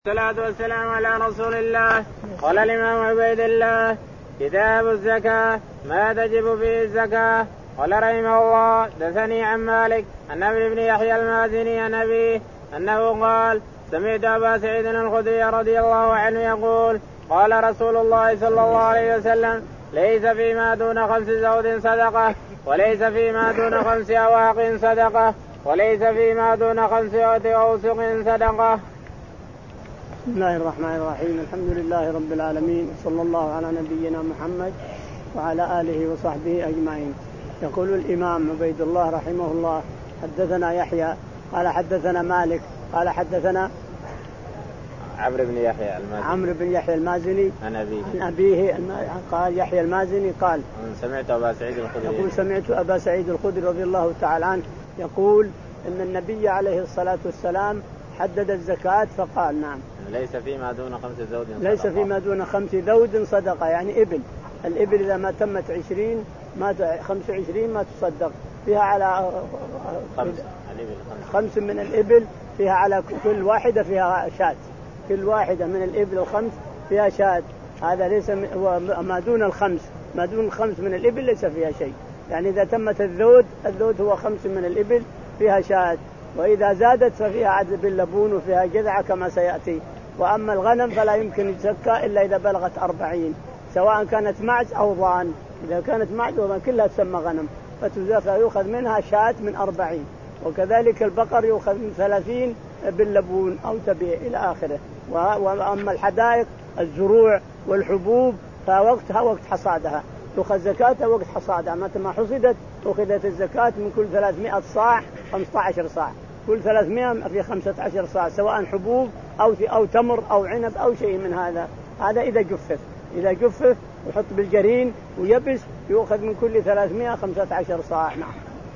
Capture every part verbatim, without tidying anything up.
والصلاة والسلام على رسول الله. قال الإمام عبيد الله: كتاب الزكاة، ما تجب فيه الزكاة. قال رحمه الله: دثني عن مالك عن عمرو بن يحيى المازني عن أبيه أنه قال: سمعت أبا سعيد الخدري رضي الله عنه يقول: قال رسول الله صلى الله عليه وسلم: ليس فيما دون خمس زود صدقة، وليس فيما دون خمس أواق صدقة، وليس فيما دون خمس أوسق صدقة. بسم الله الرحمن الرحيم. الحمد لله رب العالمين، صلى الله على نبينا محمد وعلى آله وصحبه أجمعين. يقول الإمام عبيد الله رحمه الله: حدثنا يحيى قال حدثنا مالك قال حدثنا عمرو بن يحيى المازني عمرو بن يحيى المازني عن أبيه عن أبيه قال يحيى المازني قال: سمعت أبا سعيد الخدري يقول سمعت أبا سعيد الخدري رضي الله تعالى عنه يقول إن النبي عليه الصلاة والسلام حدد الزكاة فقال: نعم، ليس فيما دون خمس ذود صدقة. ليس فيما دون خمس ذود صدقة، يعني إبل. الإبل إذا ما تمت عشرين ما خمس وعشرين ما تصدق فيها على خمس. خمس من الإبل فيها على كل واحدة فيها شاة، كل واحدة من الإبل الخمس فيها شاة. هذا ليس ما دون الخمس، ما دون الخمس من الإبل ليس فيها شيء. يعني إذا تمت الذود، الذود هو خمس من الإبل فيها شاة، وإذا زادت ففيها عدل باللبون وفيها جذعة كما سيأتي. وأما الغنم فلا يمكن يزكى إلا إذا بلغت أربعين، سواء كانت معز أو ضان. إذا كانت معز وضان كلها تسمى غنم، فيؤخذ منها شاة من أربعين. وكذلك البقر يؤخذ من ثلاثين باللبون أو تبيع إلى آخره. وأما الحدائق الزروع والحبوب فوقتها وقت حصادها، تؤخذ زكاتها وقت حصادها. متى ما حصدت أخذت الزكاة من كل ثلاثمائة صاع خمسة عشر صاع، كل ثلاثمائة في خمسة عشر صاع، سواء حبوب أو أو تمر أو عنب أو شيء من هذا. هذا إذا جفف، إذا جفف وحط بالجرين ويبس يؤخذ من كل ثلاثمائة خمسة عشر صاع. نعم.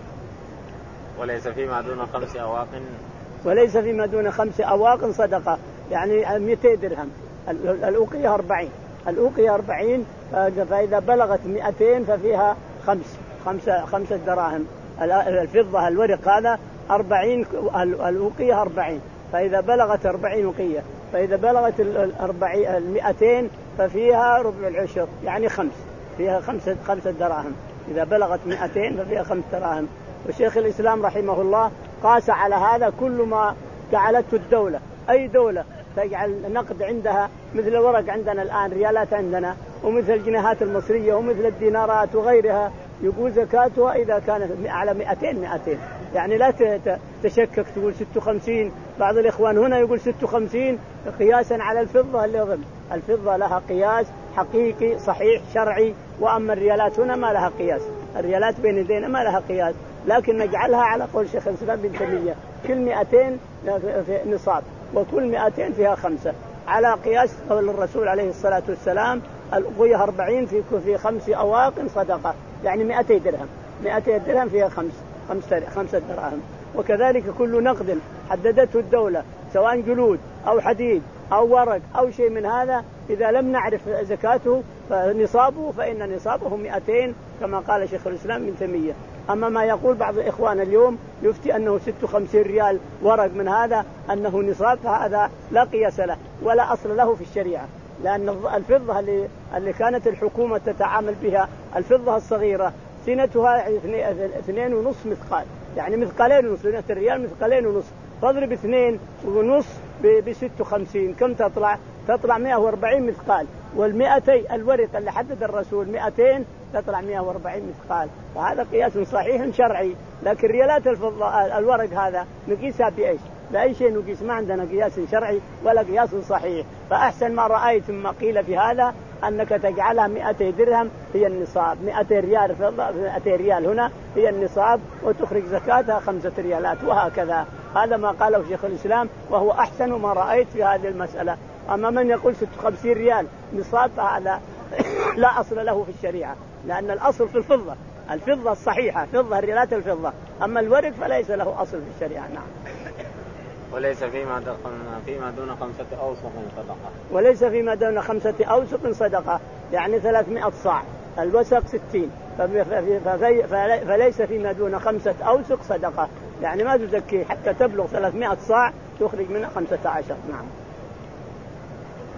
وليس فيما دون خمس أواق وليس فيما دون خمس أواق صدقة، يعني مئتي درهم. الأوقية أربعين، الأوقية أربعين، فإذا بلغت مئتين ففيها خمس خمسة خمسة دراهم. الفضة الورق هذا أربعين، الأوقية أربعين، فإذا بلغت أربعين أوقية، فإذا بلغت الأربعين المئتين ففيها ربع العشر، يعني خمس، فيها خمسة خمسة دراهم. إذا بلغت مئتين ففيها خمس دراهم. وشيخ الإسلام رحمه الله قاس على هذا كل ما جعلته الدولة. أي دولة تجعل نقد عندها مثل الورق عندنا الآن، ريالات عندنا، ومثل الجنيهات المصرية ومثل الدينارات وغيرها، يقول زكاتها إذا كانت على مئتين مئتين. يعني لا تشكك تقول ستة وخمسين. بعض الإخوان هنا يقول ستة وخمسين قياسا على الفضة اللي ضمن. الفضة لها قياس حقيقي صحيح شرعي، وأما الريالات هنا ما لها قياس. الريالات بين يدينا ما لها قياس، لكن نجعلها على قول شيخ الإسلام بن تيمية: كل مئتين نصاب، وكل مئتين فيها خمسة، على قياس قول الرسول عليه الصلاة والسلام: الأوقية أربعين في في خمس أواق صدقة، يعني مئتي درهم، مئتي درهم فيها خمس خمسة خمسة دراهم. وكذلك كل نقد حددته الدولة، سواء جلود أو حديد أو ورق أو شيء من هذا، إذا لم نعرف زكاته فنصابه فإن نصابه مئتين كما قال شيخ الإسلام ابن تيمية. أما ما يقول بعض الإخوان اليوم يفتي أنه ستة وخمسين ريال ورق من هذا أنه نصاب، فهذا لا قياس له ولا أصل له في الشريعة. لأن الفضة اللي, اللي كانت الحكومة تتعامل بها، الفضة الصغيرة سنتها اثنين ونص مثقال، يعني مثقالين ونص، سنة الريال مثقالين ونص، فاضرب اثنين ونص بستة وخمسين، كم تطلع؟ تطلع مئة وأربعين مثقال. والمئتي الورق اللي حدد الرسول مئتين تطلع مئة وأربعين مثقال، وهذا قياس صحيح شرعي. لكن ريالات الفضة الورق هذا نقيسها بإيش؟ بأي شيء نقيس؟ ما عندنا قياس شرعي ولا قياس صحيح. فأحسن ما رأيت ما قيل في هذا أنك تجعلها مئتي درهم هي النصاب، مئتي ريال فضة، مئتي ريال هنا هي النصاب، وتخرج زكاتها خمسة ريالات، وهكذا. هذا ما قاله شيخ الإسلام، وهو أحسن ما رأيت في هذه المسألة. أما من يقول ستة وخمسين ريال نصاب فهذا لا أصل له في الشريعة، لأن الأصل في الفضة، الفضة الصحيحة، فضة الريالات الفضة. أما الورق فليس له أصل في الشريعة. نعم. وليس فيما فيما دون خمسة أوسق صدقة. وليس فيما دون خمسة أوسق صدقة، يعني ثلاثمائة صاع، الوسق ستين، فليس فيما دون خمسة أوسق صدقة، يعني ما تزكي حتى تبلغ ثلاثمائة صاع تخرج منها خمسة عشر. نعم.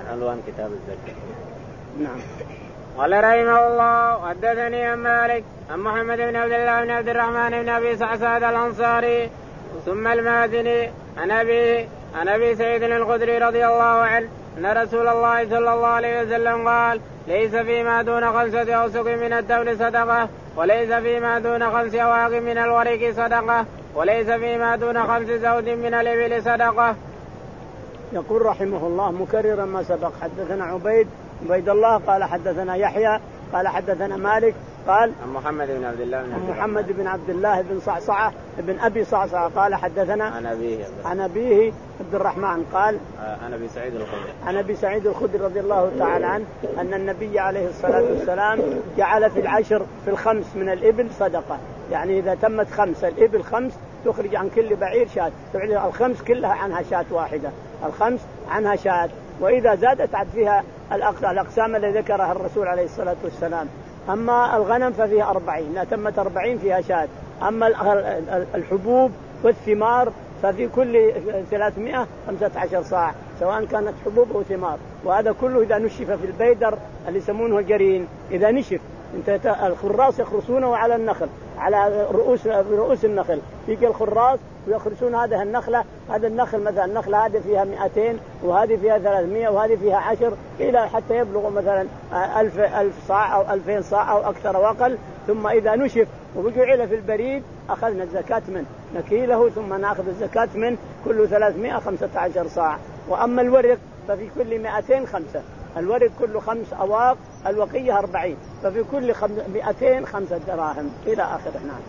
عنوان كتاب الزكاة. نعم. قال رحمه الله حدثني عن مالك عن محمد بن عبد الله بن عبد الرحمن بن ابي سعسعد الانصاري ثم المازني عن ابي عن ابي سعيد الخدري رضي الله عنه ان رسول الله صلى الله عليه وسلم قال ليس فيما دون خمسة أوسق من التمر صدقة وليس فيما دون خمس أواق من الورق صدقة وليس فيما دون خمس زود من الإبل صدقة. يقول رحمه الله مكررا ما سبق. حدثنا عبيد عبيد الله قال حدثنا يحيى قال حدثنا مالك قال عن محمد بن عبد الله عن محمد بن عبد الله بن صعصعة بن أبي صعصعة قال حدثنا عن أبيه عن أبيه عبد الرحمن قال عن أبي سعيد الخدري عن أبي سعيد الخدري رضي الله تعالى عنه أن النبي عليه الصلاة والسلام جعل في العشر في الخمس من الإبل صدقة. يعني إذا تمت خمس الإبل خمس تخرج عن كل بعير شاة، الخمس كلها عنها شاة واحدة، الخمس عنها شاة. وإذا زادت عد فيها الأقسام التي ذكرها الرسول عليه الصلاة والسلام. أما الغنم ففيها أربعين، لا تمت أربعين فيها شاة. أما الحبوب والثمار ففي كل ثلاثمائة خمسة عشر صاع سواء كانت حبوب أو ثمار. وهذا كله إذا نشف في البيدر اللي يسمونه الجرين، إذا نشف انت الخراص يخرسونه على النخل على رؤوس رؤوس النخل، يجي الخراص ويخرسون هذه النخلة. هذا النخل مثلا النخلة هذه فيها مئتين وهذه فيها ثلاثمائة وهذه فيها عشر إلى حتى يبلغ مثلا ألف ألف صاع أو ألفين صاع أو أكثر وأقل. ثم إذا نشف وجعل في البريد أخذنا الزكاة منه نكيله ثم نأخذ الزكاة منه كل ثلاثمائة خمسة عشر صاع. وأما الورق ففي كل مئتين خمسة، الورق كله خمس أواق، الوقية أربعين، ففي كل مئتين خمسة دراهم إلى آخره. نعم.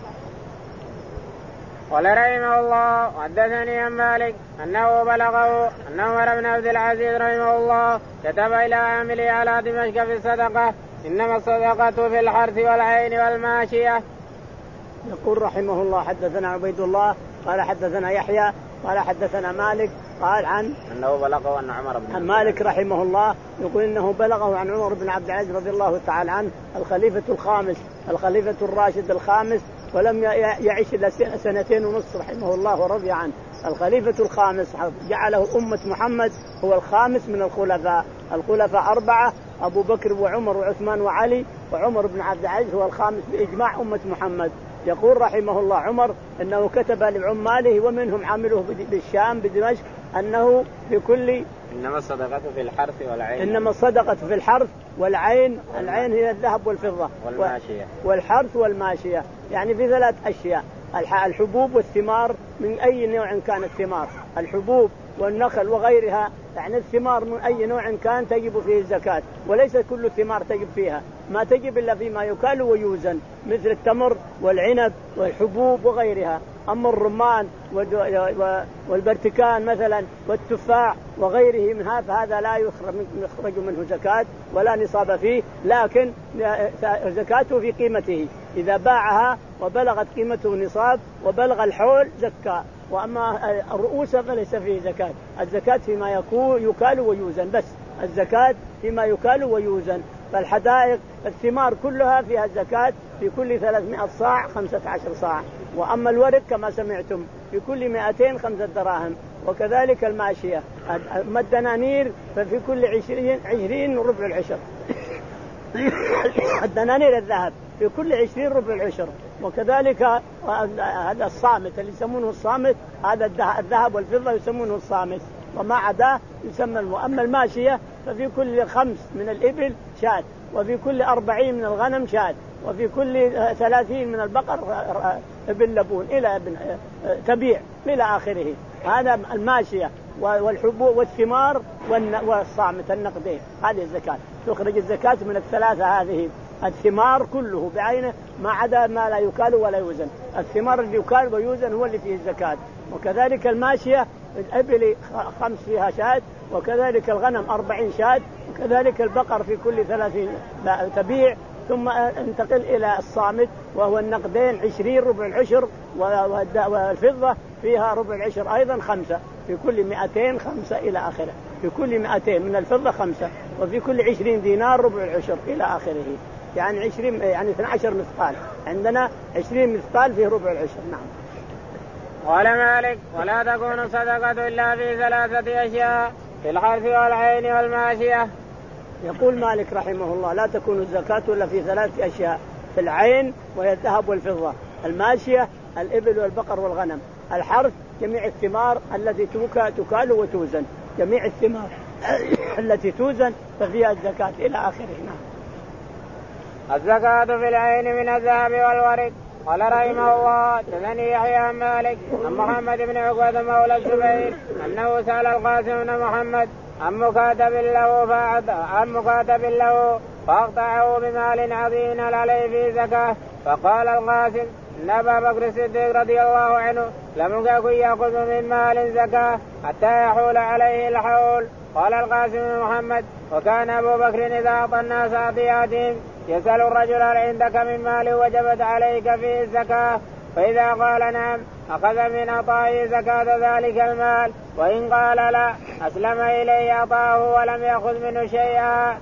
قال رحمه الله حدثني عن مالك أنه بلغه أن عمر بن عبد العزيز رحمه الله كتب إلى عامله على دمشق في الصدقة إنما الصدقة في الحرث والعين والماشية. يقول رحمه الله حدثنا عبيد الله قال حدثنا يحيى قال حدثنا مالك قال عن أنه بلغه أن عمر بن عن مالك رحمه الله يقول إنه بلغه عن عمر بن عبد العزيز رضي الله تعالى عنه الخليفة الخامس الخليفة الراشد الخامس، ولم يعيش إلا سنتين ونصف رحمه الله ورضي عنه. الخليفة الخامس جعله أمة محمد هو الخامس من الخلفاء. الخلفاء أربعة، أبو بكر وعمر وعثمان وعلي، وعمر بن عبد العزيز هو الخامس بإجماع أمة محمد. يقول رحمه الله عمر أنه كتب لعماله ومنهم عامله بالشام بدمشق أنه في كل إنما الصدقة في الحرث والعين إنما الصدقة في الحرث والعين، العين هي الذهب والفضة والماشية والحرث والماشية، يعني في ثلاث أشياء: الحبوب والثمار من أي نوع كانت الثمار، الحبوب والنخل وغيرها، يعني الثمار من أي نوع كان تجب فيه الزكاة، وليس كل الثمار تجب فيها، ما تجب إلا فيما يكال ويوزن مثل التمر والعنب والحبوب وغيرها. أما الرمان والبرتكان مثلا والتفاح وغيره من هذا لا يخرج منه زكاة ولا نصاب فيه، لكن زكاته في قيمته، إذا باعها وبلغت قيمته نصاب وبلغ الحول زكاة. وأما الرؤوس فليس فيه زكاة، الزكاة فيما يكال ويوزن بس، الزكاة فيما يكال ويوزن. فالحدائق الثمار كلها فيها الزكاة في كل ثلاثمائة صاع خمسة عشر صاع. وأما الورق كما سمعتم في كل مئتين خمسة دراهم. وكذلك الماشية، أما الدنانير ففي كل عشرين عشرين ربع العشر الدنانير الذهب في كل عشرين ربع العشر. وكذلك هذا الصامت اللي يسمونه الصامت، هذا الذهب والفضة يسمونه الصامت، وما عداه يسمى. وأما الماشية ففي كل خمس من الإبل شاة، وفي كل أربعين من الغنم شاة، وفي كل ثلاثين من البقر ابن لبون إلى ابن تبيع إلى آخره. هذا الماشية والحبوب والثمار والصامت النقدين، هذه الزكاة. تخرج الزكاة من الثلاثة هذه، الثمار كله بعينه ما عدا ما لا يكال ولا يوزن. الثمار اللي يكال ويوزن هو اللي فيه الزكاة. وكذلك الماشية الإبل خمس فيها شاة، وكذلك الغنم أربعين شاة، وكذلك البقر في كل ثلاثين تبيع. ثم انتقل إلى الصامت وهو النقدين عشرين ربع العشر، والفضة فيها ربع العشر أيضا خمسة، في كل مئتين خمسة إلى آخره، في كل مئتين من الفضة خمسة، وفي كل عشرين دينار ربع العشر إلى آخره، يعني عشرين يعني اثنا عشر مثقال، عندنا عشرين مثقال فيه ربع العشر. نعم. قال مالك: ولا تكون صدقة إلا في ثلاثة أشياء: في الحرث والعين والماشية. يقول مالك رحمه الله لا تكون الزكاة إلا في ثلاث أشياء: في العين وهي الذهب والفضة، الماشية الإبل والبقر والغنم، الحرث جميع الثمار التي تكال وتوزن، جميع الثمار التي توزن ففيها الزكاة إلى آخره. الزكاة في العين من الذهب والورق. قال رحمه الله حدثني يحيى عن مالك عن محمد بن عقبة مولى الزبير أنه سأل القاسم بن محمد عن مكاتب له فأعطى عن مكاتب له فأقطعه بمال عظيم عليه في زكاة. فقال القاسم إن أبا بكر الصديق رضي الله عنه لم يكن يأخذ من مال زكاة حتى يحول عليه الحول. قال القاسم بن محمد وكان أبو بكر إذا أعطى الناس عطياتهم يسأل الرجل هل عندك من مال وجبت عليك فيه الزكاة؟ فإذا قال نعم أخذ من عطائه زكاة ذلك المال، وإن قال لا أسلم إليه عطاه ولم يأخذ منه شيئا.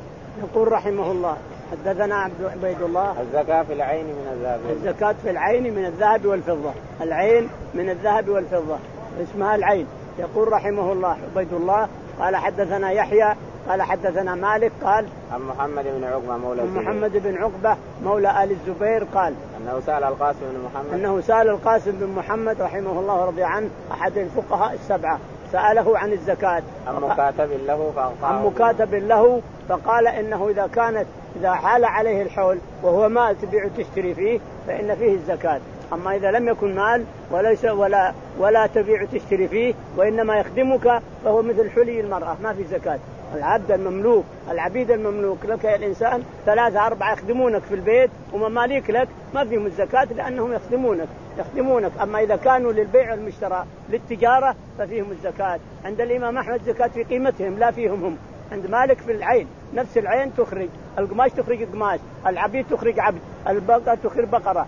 يقول رحمه الله حدثنا عبيد الله الزكاة في العين من الذهب. الزكاة في العين من الذهب والفضة، العين من الذهب والفضة اسمها العين. يقول رحمه الله عبيد الله قال حدثنا يحيى قال حدثنا مالك قال عن محمد بن عقبة مولى الزبير محمد بن عقبة مولى آل الزبير قال أنه سأل القاسم بن محمد أنه سأل القاسم بن محمد رحمه الله رضي عنه أحد الفقهاء السبعة، سأله عن الزكاة عن مكاتب له عن مكاتب له فقال إنه إذا كانت إذا حال عليه الحول وهو مال تبيع وتشتري فيه فإن فيه الزكاة، أما إذا لم يكن مال وليس ولا ولا تبيع وتشتري فيه وإنما يخدمك فهو مثل حلي المرأة ما في زكاة. العبد المملوك العبيد المملوك لك يا الإنسان ثلاثة أربعة يخدمونك في البيت ومماليك لك ما فيهم الزكاة لأنهم يخدمونك يخدمونك أما إذا كانوا للبيع والمشترى للتجارة ففيهم الزكاة. عند الإمام أحمد زكاة في قيمتهم لا فيهم هم. عند مالك في العين نفس العين تخرج القماش تخرج قماش، العبيد تخرج عبد، البقرة تخرج بقرة،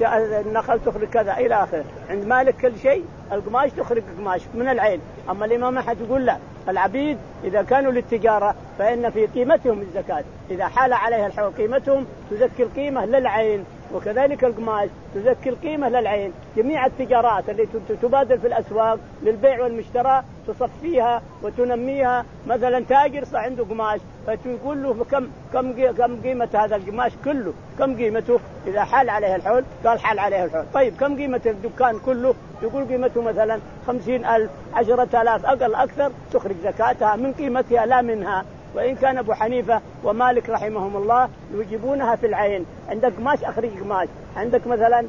النخل تخرج كذا إلى آخره. عند مالك كل شيء القماش تخرج قماش من العين. أما الإمام أحمد يقول لا العبيد إذا كانوا للتجارة فإن في قيمتهم الزكاة، إذا حال عليها الحول قيمتهم تزكي القيمة للعين، وكذلك القماش تزكي القيمة للعين. جميع التجارات التي تبادل في الأسواق للبيع والمشترى تصفيها وتنميها. مثلا تاجر صار عنده قماش فتقول له كم كم كم قيمة هذا القماش كله، كم قيمته؟ إذا حال عليه الحول قال حال عليه الحول. طيب كم قيمة الدكان كله؟ يقول قيمته مثلا خمسين ألف عشرة آلاف أقل أكثر تخرج زكاتها من قيمتها لا منها. وإن كان أبو حنيفة ومالك رحمهم الله يجيبونها في العين. عندك قماش أخرج قماش، عندك مثلا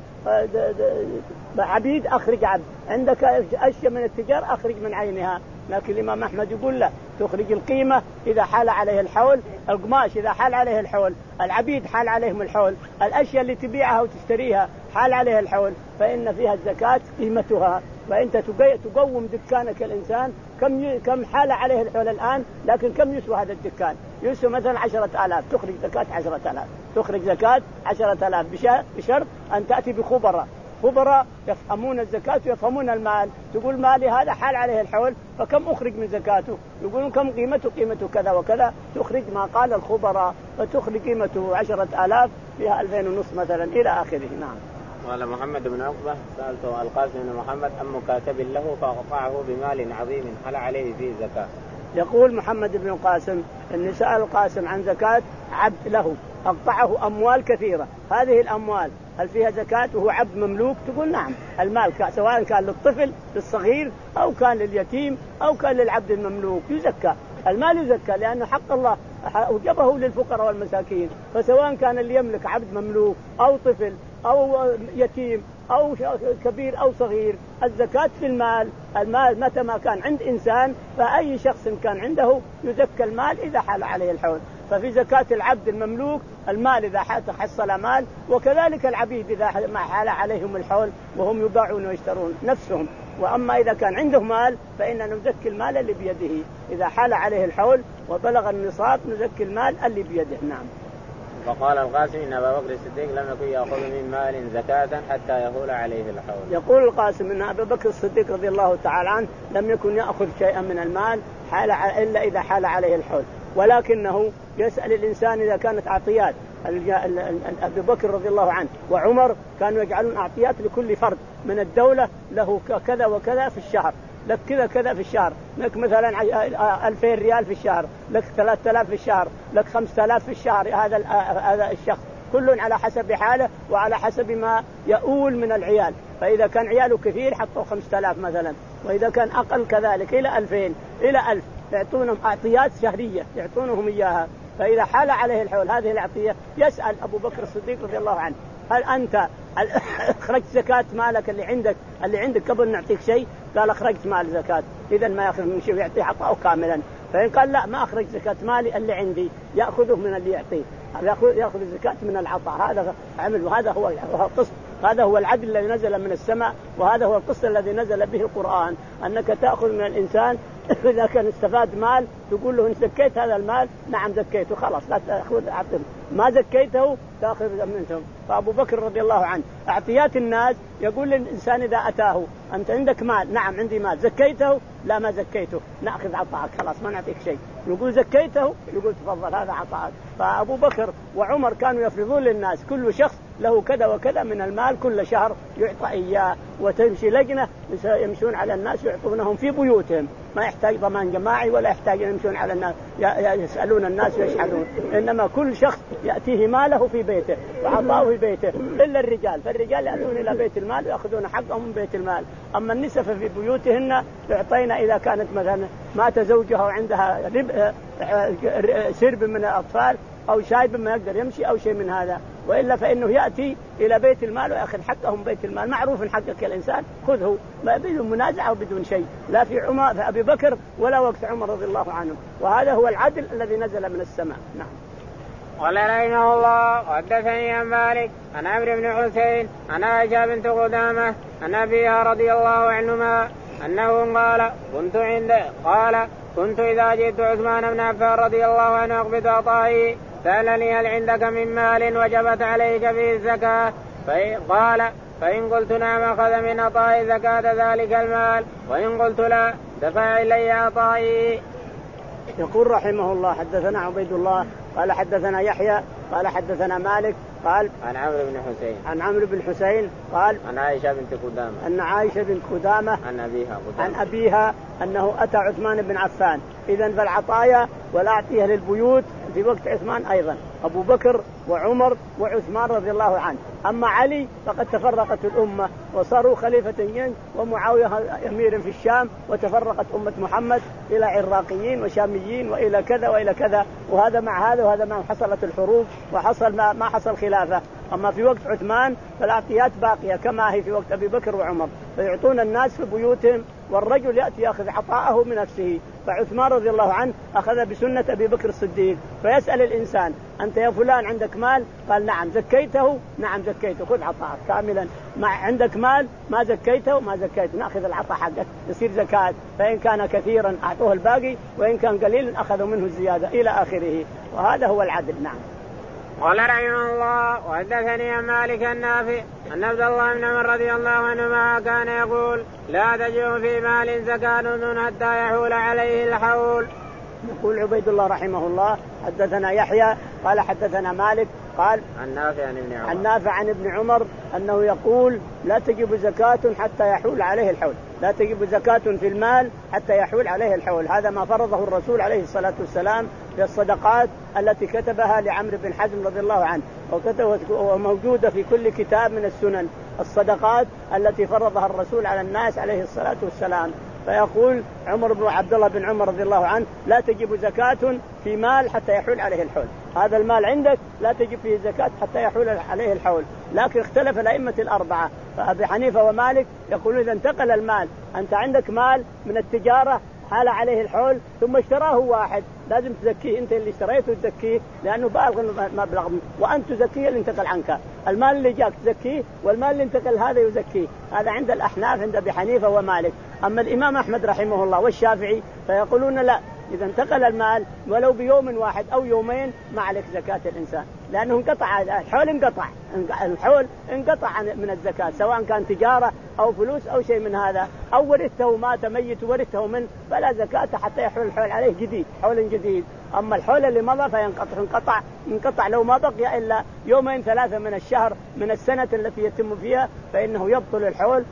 عبيد أخرج عبد، عندك أشياء من التجار أخرج من عينها. لكن الإمام أحمد يقول لا تخرج القيمة إذا حال عليه الحول، القماش إذا حال عليه الحول، العبيد حال عليهم الحول، الأشياء اللي تبيعها وتشتريها حال عليها الحول فإن فيها الزكاة قيمتها. فأنت تقوم دكانك الإنسان كم كم حال عليه الحول الآن، لكن كم يسوى هذا الدكان؟ يسوى مثلا عشرة آلاف تخرج زكاة عشرة آلاف، تخرج زكاة عشرة آلاف بشرط أن تأتي بخبراء خبراء يفهمون الزكاة ويفهمون المال. تقول مالي هذا حال عليه الحول فكم أخرج من زكاته؟ يقولون كم قيمته؟ قيمته كذا وكذا، تخرج ما قال الخبراء فتخرج قيمته عشرة آلاف فيها ألفين ونصف مثلا إلى آخره. نعم. قال محمد بن عقبة سألته القاسم بن محمد أم مكاتب له فأقطعه بمال عظيم حل عليه فيه زكاة. يقول محمد بن القاسم أن سأل القاسم عن زكاة عبد له أقطعه أموال كثيرة، هذه الأموال هل فيها زكاة وهو عبد مملوك؟ تقول نعم. المال سواء كان للطفل للصغير أو كان لليتيم أو كان للعبد المملوك يزكى. المال يزكى لأنه حق الله أوجبه للفقراء والمساكين. فسواء كان اللي يملك عبد مملوك أو طفل أو يتيم أو كبير أو صغير الزكاة في المال. المال متى ما كان عند إنسان فأي شخص كان عنده يزكى المال إذا حال عليه الحول. ففي زكاة العبد المملوك المال إذا حصل مال، وكذلك العبيد إذا ما حال عليهم الحول وهم يباعون ويشترون نفسهم. وأما إذا كان عنده مال فإننا نزكي المال اللي بيده إذا حال عليه الحول وبلغ النصاب نزكي المال اللي بيده. نعم. فقال القاسم إن أبا بكر الصديق لم يكن يأخذ من مال زكاة حتى يهول عليه الحول. يقول القاسم إن أبا بكر الصديق رضي الله تعالى عنه لم يكن يأخذ شيئا من المال حال إلا إذا حال عليه الحول، ولكنه يسأل الإنسان إذا كانت عطيات. أبي بكر رضي الله عنه وعمر كانوا يجعلون أعطيات لكل فرد من الدولة له كذا وكذا في الشهر، لك كذا كذا في الشهر، لك مثلا ألفين ريال في الشهر، لك ثلاثة آلاف في الشهر، لك خمسة آلاف في الشهر. هذا هذا الشخص كل على حسب حاله وعلى حسب ما يؤول من العيال. فإذا كان عياله كثير حطوا خمسة آلاف مثلا، وإذا كان أقل كذلك إلى ألفين إلى ألف، يعطونهم أعطيات شهرية يعطونهم إياها. فإذا حال عليه الحول هذه العطية يسأل أبو بكر الصديق رضي الله عنه: هل أنت أخرجت زكاة مالك اللي عندك اللي عندك قبل نعطيك شيء؟ قال: أخرجت مال زكاة. إذا ما يأخذ من شيء ويعطيه حقه كاملا. فإن قال: لا ما أخرج زكاة مالي اللي عندي، يأخذه من اللي يعطيه، يأخذ الزكاة من العطاء. هذا عمل، وهذا هو القسط، هذا هو العدل الذي نزل من السماء، وهذا هو القسط الذي نزل به القرآن، أنك تأخذ من الإنسان إذا كان استفاد مال تقول له: إن زكيت هذا المال؟ نعم زكيته، خلاص لا تأخذ عطيه. ما زكيته تأخذ منهم. فأبو بكر رضي الله عنه اعطيات الناس يقول للإنسان إذا أتاه: أنت عندك مال؟ نعم عندي مال. زكيته؟ لا ما زكيته، نأخذ عطاءك، خلاص ما نعطيك شيء. يقول: زكيته؟ يقول: تفضل هذا عطاءك. فأبو بكر وعمر كانوا يفرضون للناس كل شخص له كذا وكذا من المال كل شهر يعطى إياه، وتمشي لجنة يمشون على الناس يعطونهم في بيوتهم، ما يحتاج ضمان جماعي ولا يحتاج يمشون على الناس يسألون الناس ويشحذون، إنما كل شخص يأتيه ماله في بيته وعطاه في بيته، إلا الرجال، فالرجال يأتون إلى بيت المال ويأخذون حقهم من بيت المال. أما النساء في بيوتهن يعطينا إذا كانت مثلا مات زوجها وعندها سرب من الأطفال أو شايب ما يقدر يمشي أو شيء من هذا، وإلا فإنه يأتي إلى بيت المال ويأخذ حقهم بيت المال. معروف حقك الإنسان خذه بدون منازعة وبدون شيء، لا في عمر في أبي بكر ولا وقت عمر رضي الله عنه. وهذا هو العدل الذي نزل من السماء. نعم. قال رحمه الله: وحدثني عن مالك عن عمرو بن حسين عن عائشة بنت قدامة عن أبيها رضي الله عنهما أنه قال: كنت عند قال كنت إذا جئت عثمان بن عفان رضي الله عنه أقبض عطائي سألني: هل عندك من مال وجبت عليك فيه الزكاة؟ قال: فإن قلت نعم أخذ من عطائي زكاة ذلك المال، وإن قلت لا دفع إلي عطائي. يقول رحمه الله: حدثنا عبيد الله قال حدثنا يحيى قال حدثنا مالك قال عن عمرو بن حسين عن عمرو بن حسين قال عن عائشة بنت قدامة أن عائشة بنت قدامة عن أبيها قدامة عن أبيها أنه أتى عثمان بن عفان. إذن فالعطايا والأعطية للبيوت في وقت عثمان أيضا، أبو بكر وعمر وعثمان رضي الله عنه. أما علي فقد تفرقت الأمة وصاروا خليفتين، ومعاوية أمير في الشام، وتفرقت أمة محمد إلى عراقيين وشاميين وإلى كذا وإلى كذا، وهذا مع هذا وهذا ما حصلت الحروب وحصل ما, ما حصل خلافة. أما في وقت عثمان فالعطيات باقية كما هي في وقت أبي بكر وعمر، فيعطون الناس في بيوتهم، والرجل يأتي يأخذ عطاءه من نفسه. فعثمان رضي الله عنه أخذ بسنة أبي بكر الصديق، فيسأل الإنسان: أنت يا فلان عندك مال؟ قال: نعم. زكيته؟ نعم زكيته، خذ عطاءك كاملا. ما عندك مال ما زكيته؟ ما زكيته، نأخذ العطاء حقك يصير زكاة، فإن كان كثيرا أعطوه الباقي، وإن كان قليلا أخذوا منه الزيادة إلى آخره. وهذا هو العدل. نعم. قال رحمه الله: وحدثني عن مالك النافع أن عبد الله بن عمر رضي الله عنهما كان يقول: لا تجب في مال زكاة حتى يحول عليه الحول. يقول عبيد الله رحمه الله: حدثنا يحيى قال حدثنا مالك قال عن نافع عن ابن عمر عن نافع عن ابن عمر أنه يقول: لا تجب زكاة حتى يحول عليه الحول، لا تجب زكاة في المال حتى يحول عليه الحول. هذا ما فرضه الرسول عليه الصلاة والسلام في الصدقات التي كتبها لعمرو بن حزم رضي الله عنه، وموجودة في كل كتاب من السنن، الصدقات التي فرضها الرسول على الناس عليه الصلاة والسلام. فيقول عمر بن عبد الله بن عمر رضي الله عنه: لا تجب زكاة في مال حتى يحول عليه الحول. هذا المال عندك لا تجب فيه زكاة حتى يحول عليه الحول. لكن اختلف الأئمة الأربعة، فأبي حنيفة ومالك يقولون: إذا انتقل المال، أنت عندك مال من التجارة حال عليه الحول ثم اشتراه واحد، لازم تزكيه، أنت اللي اشتريته تزكيه لأنه بالغ مبلغ، وأنت تزكيه اللي انتقل عنك. المال اللي جاك تزكيه، والمال اللي انتقل هذا يزكيه. هذا عند الأحناف عند أبي حنيفة ومالك. أما الإمام أحمد رحمه الله والشافعي فيقولون: لا، إذا انتقل المال ولو بيوم واحد أو يومين ما عليك زكاة الإنسان، لأنه انقطع الحول، انقطع الحول انقطع من الزكاة، سواء كان تجارة أو فلوس أو شيء من هذا، أو ورثه مات ميت ورثه منه فلا زكاة حتى يحول الحول عليه جديد، حول جديد. أما الحول اللي مضى فينقطع، انقطع انقطع لو ما بقي إلا يومين ثلاثة من الشهر من السنة التي يتم فيها فإنه يبطل الحول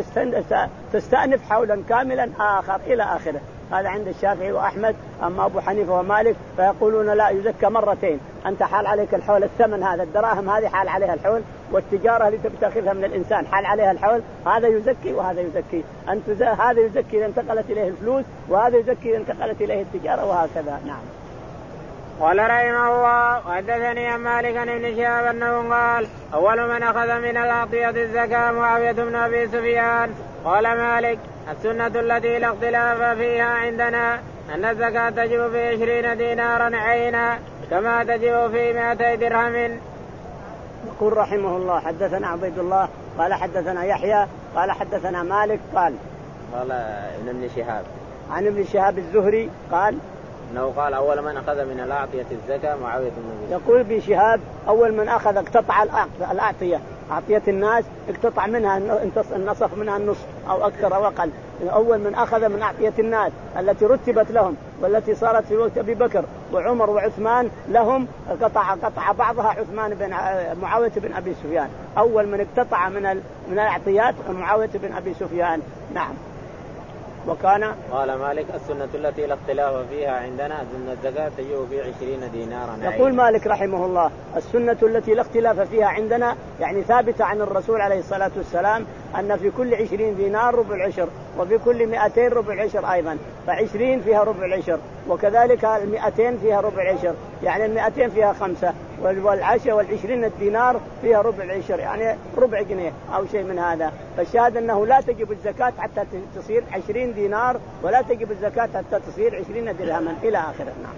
وتستأنف حولا كاملا آخر إلى آخره. هذا عند الشافعي وأحمد. أما أبو حنيفة ومالك فيقولون لا، يزكى مرتين. أنت حال عليك الحول، الثمن هذا الدراهم هذه حال عليها الحول، والتجارة اللي تأخذها من الإنسان حال عليها الحول، هذا يزكي وهذا يزكي. أنت هذا يزكي إذا انتقلت إليه الفلوس، وهذا يزكي إذا انتقلت إليه التجارة، وهكذا. نعم. قال رحمه الله وحدثني عن مالك عن ابن شهاب أنه قال أول من أخذ من الأعطية الزكاة معاوية بن أبي سفيان. قال مالك السنة التي لا اختلاف فيها عندنا أن الزكاة تجب في عشرين دينارا عينا كما تجب في مائتي درهم. يقول رحمه الله حدثنا عبيد الله قال حدثنا يحيى قال حدثنا مالك قال قال ابن شهاب عن ابن شهاب الزهري قال أنه قال أول من أخذ من الأعطية الزكاة معاوية بن أبي. يقول ابن شهاب أول من أخذ اقتطع الأعطية، أعطية الناس اقتطع منها النصف منها النصف أو أكثر أو أقل. أول من أخذ من أعطية الناس التي رتبت لهم والتي صارت في وقت أبي بكر وعمر وعثمان لهم، قطع قطع بعضها عثمان بن معاوية بن أبي سفيان. أول من اقتطع من من الأعطيات معاوية بن أبي سفيان. نعم. وكان قال مالك السنة التي لا اختلاف فيها عندنا أن الزكاة تجب في عشرين دينارا. يقول مالك رحمه الله السنة التي لا اختلاف فيها عندنا يعني ثابتة عن الرسول عليه الصلاة والسلام أن في كل عشرين دينار ربع العشر، وفي كل مئتين ربع العشر أيضا، فعشرين فيها ربع العشر، وكذلك المئتين فيها ربع العشر، يعني المئتين فيها خمسة، والعشرة والعشرين الدينار فيها ربع العشر يعني ربع جنيه أو شيء من هذا. فالشاهد أنه لا تجب الزكاة حتى تصير عشرين دينار، ولا تجب الزكاة حتى تصير عشرين درهما إلى آخره. نعم.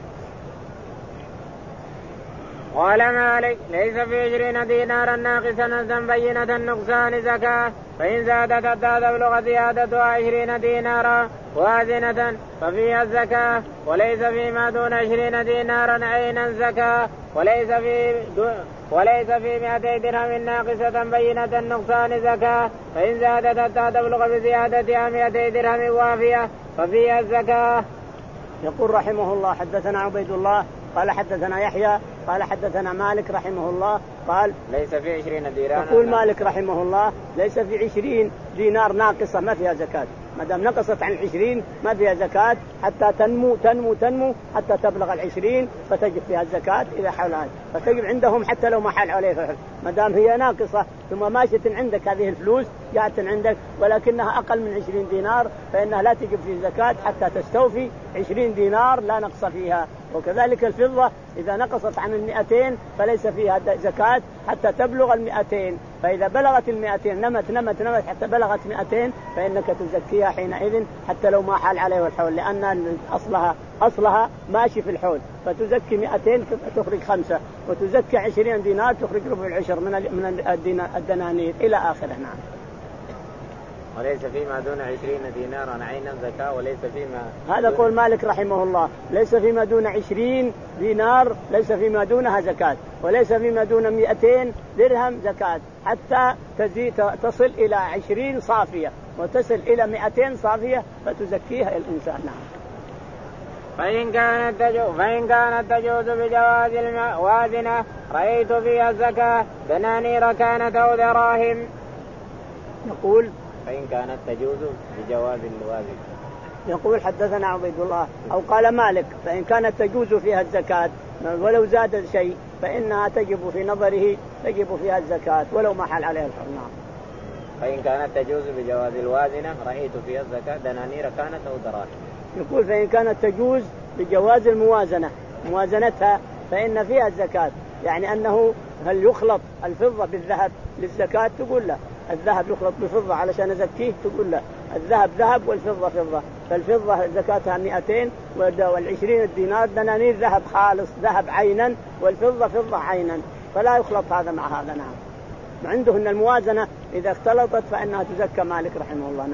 قال مالك ليس في عشرين دينارا ناقصا بينة النقصان زكاة، فإن زادت حتى تبلغ زيادتها عشرين دينارا وازنة ففيها الزكاة، وليس فيما دون عشرين دينارا عينا زكاة، وليس في وليس في مئتي درهم ناقصة بينة النقصان زكاة، فإن زادت حتى تبلغ بزيادتها مئتي درهم وافية ففيها الزكاة. يقول رحمه الله حدثنا عبيد الله قال حدثنا يحيى قال حدثنا مالك رحمه الله قال ليس في عشرين دينار. يقول مالك رحمه الله ليس في عشرين دينار ناقصة ما فيها زكاة، ما دام نقصت عن عشرين ما فيها زكاة حتى تنمو تنمو تنمو حتى تبلغ العشرين فتجب فيها الزكاة إذا حولها، فتجب عندهم حتى لو ما حال عليه فحل، ما دام هي ناقصة ثم ماشية عندك هذه الفلوس جاءت عندك ولكنها أقل من عشرين دينار فإنها لا تجب في الزكاة حتى تستوفي عشرين دينار لا نقص فيها. وكذلك الفضة إذا نقصت عن المئتين فليس فيها زكاة حتى تبلغ المئتين، فإذا بلغت المئتين نمت نمت نمت حتى بلغت مئتين فإنك تزكيها حينئذ حتى لو ما حال عليه الحول، لأن أصلها أصلها ماشي في الحول، فتزكي مئتين تخرج خمسة، وتزكي عشرين دينار تخرج ربع العشر من من الدنانير إلى آخره. نعم. وليس فيما دون عشرين دينارا عينا زكاة، وليس فيما هذا قول مالك رحمه الله ليس فيما دون عشرين دينار ليس فيما دونها زكاة، وليس فيما دون مئتين درهم زكاة حتى تزيد تصل إلى عشرين صافية وتصل إلى مئتين صافية فتزكيها الإنسان. نعم. فإن كانت تجوز فإن كانت تجوز بجواز الوازنة رأيت فيها الزكاة دنانير كانت أو دراهم. يقول فإن كانت تجوز بجواز الوازنة. يقول حدثنا عبيد الله أو قال مالك فإن كانت تجوز فيها الزكاة ولو زاد شيء فإنها تجب في نظره تجب فيها الزكاة ولو ما حل عليها الحرم. فإن كانت تجوز بجواز الوازنة رأيت فيها الزكاة دنانير كانت أو دراهم. يقول فإن كانت تجوز بجواز الموازنة موازنتها فإن فيها الزكاة، يعني أنه هل يخلط الفضة بالذهب للزكاة؟ تقول لا، الذهب يخلط بالفضة علشان أزكيه؟ تقول لا، الذهب ذهب والفضة فضة، فالفضة زكاتها مئتين والعشرين الدينار دنانير ذهب خالص ذهب عينا والفضة فضة عينا، فلا يخلط هذا مع هذا. نعم. عنده أن الموازنة إذا اختلطت فإنها تزكى مالك رحمه الله. نعم.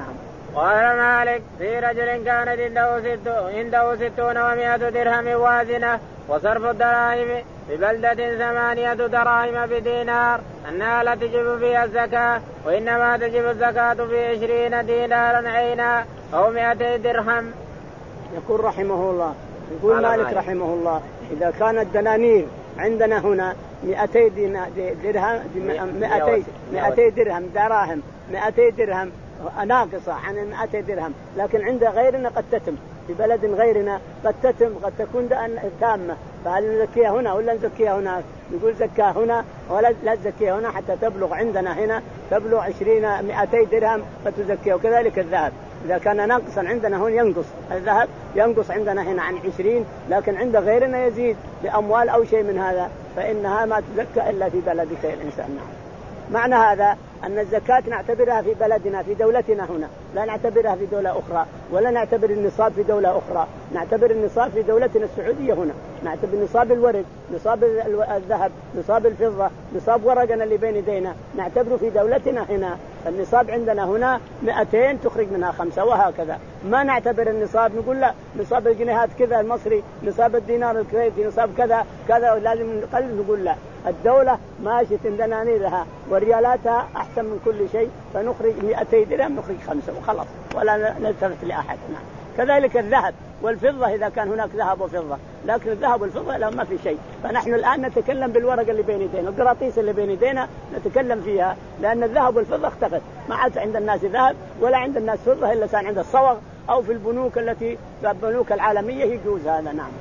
قال مالك في رجل كانت عنده ست عنده ستون ومائة درهم وازنة وصرف الدراهم ببلدة ثمانية دراهم بدينار أنها لا تجب فيها الزكاة وإنما تجب الزكاة في عشرين دينارا عينا أو مائتي درهم. يقول رحمه الله يقول مالك رحمه الله إذا كانت دنانير عندنا هنا مئتي درهم مئتي مئتي درهم دراهم مئتي درهم ناقصة عن مئتي درهم لكن عند غيرنا قد تتم في بلد غيرنا قد تتم قد تكون تامة فهل نزكيها هنا ولا نزكيها هنا؟ نقول زكاة هنا ولا لا تزكيها هنا حتى تبلغ عندنا هنا تبلغ عشرين مئتي درهم فتزكيها. وكذلك الذهب إذا كان ناقصا عندنا هنا ينقص الذهب ينقص عندنا هنا عن عشرين لكن عند غيرنا يزيد بأموال أو شيء من هذا فإنها ما تزكى إلا في بلدك الإنسان. معنى هذا أن الزكاة نعتبرها في بلدنا في دولتنا هنا لا نعتبرها في دولة أخرى ولا نعتبر النصاب في دولة أخرى. نعتبر النصاب في دولتنا السعودية هنا نعتبر نصاب الورد نصاب الذهب نصاب الفضة نصاب ورقنا اللي بين يدينا نعتبره في دولتنا هنا. النصاب عندنا هنا مئتين تخرج منها خمسة وهكذا. ما نعتبر النصاب نقول لا نصاب الجنيهات كذا المصري نصاب الدينار الكويتي نصاب كذا كذا لازم نقلل. نقول لا الدولة ماشية دنانيرها وريالاتها أحسن من كل شيء فنخرج مئتي درهم نخرج خمسة وخلاص ولا نلتفت لأحد. نعم. كذلك الذهب والفضة إذا كان هناك ذهب وفضة لكن الذهب والفضة لا ما في شيء. فنحن الآن نتكلم بالورق اللي بين يدينا القراطيس اللي بين يدينا نتكلم فيها لأن الذهب والفضة اختفت ما عاد عند الناس ذهب ولا عند الناس فضة إلا كان عند الصوغ أو في البنوك التي البنوك العالمية يجوز هذا. نعم.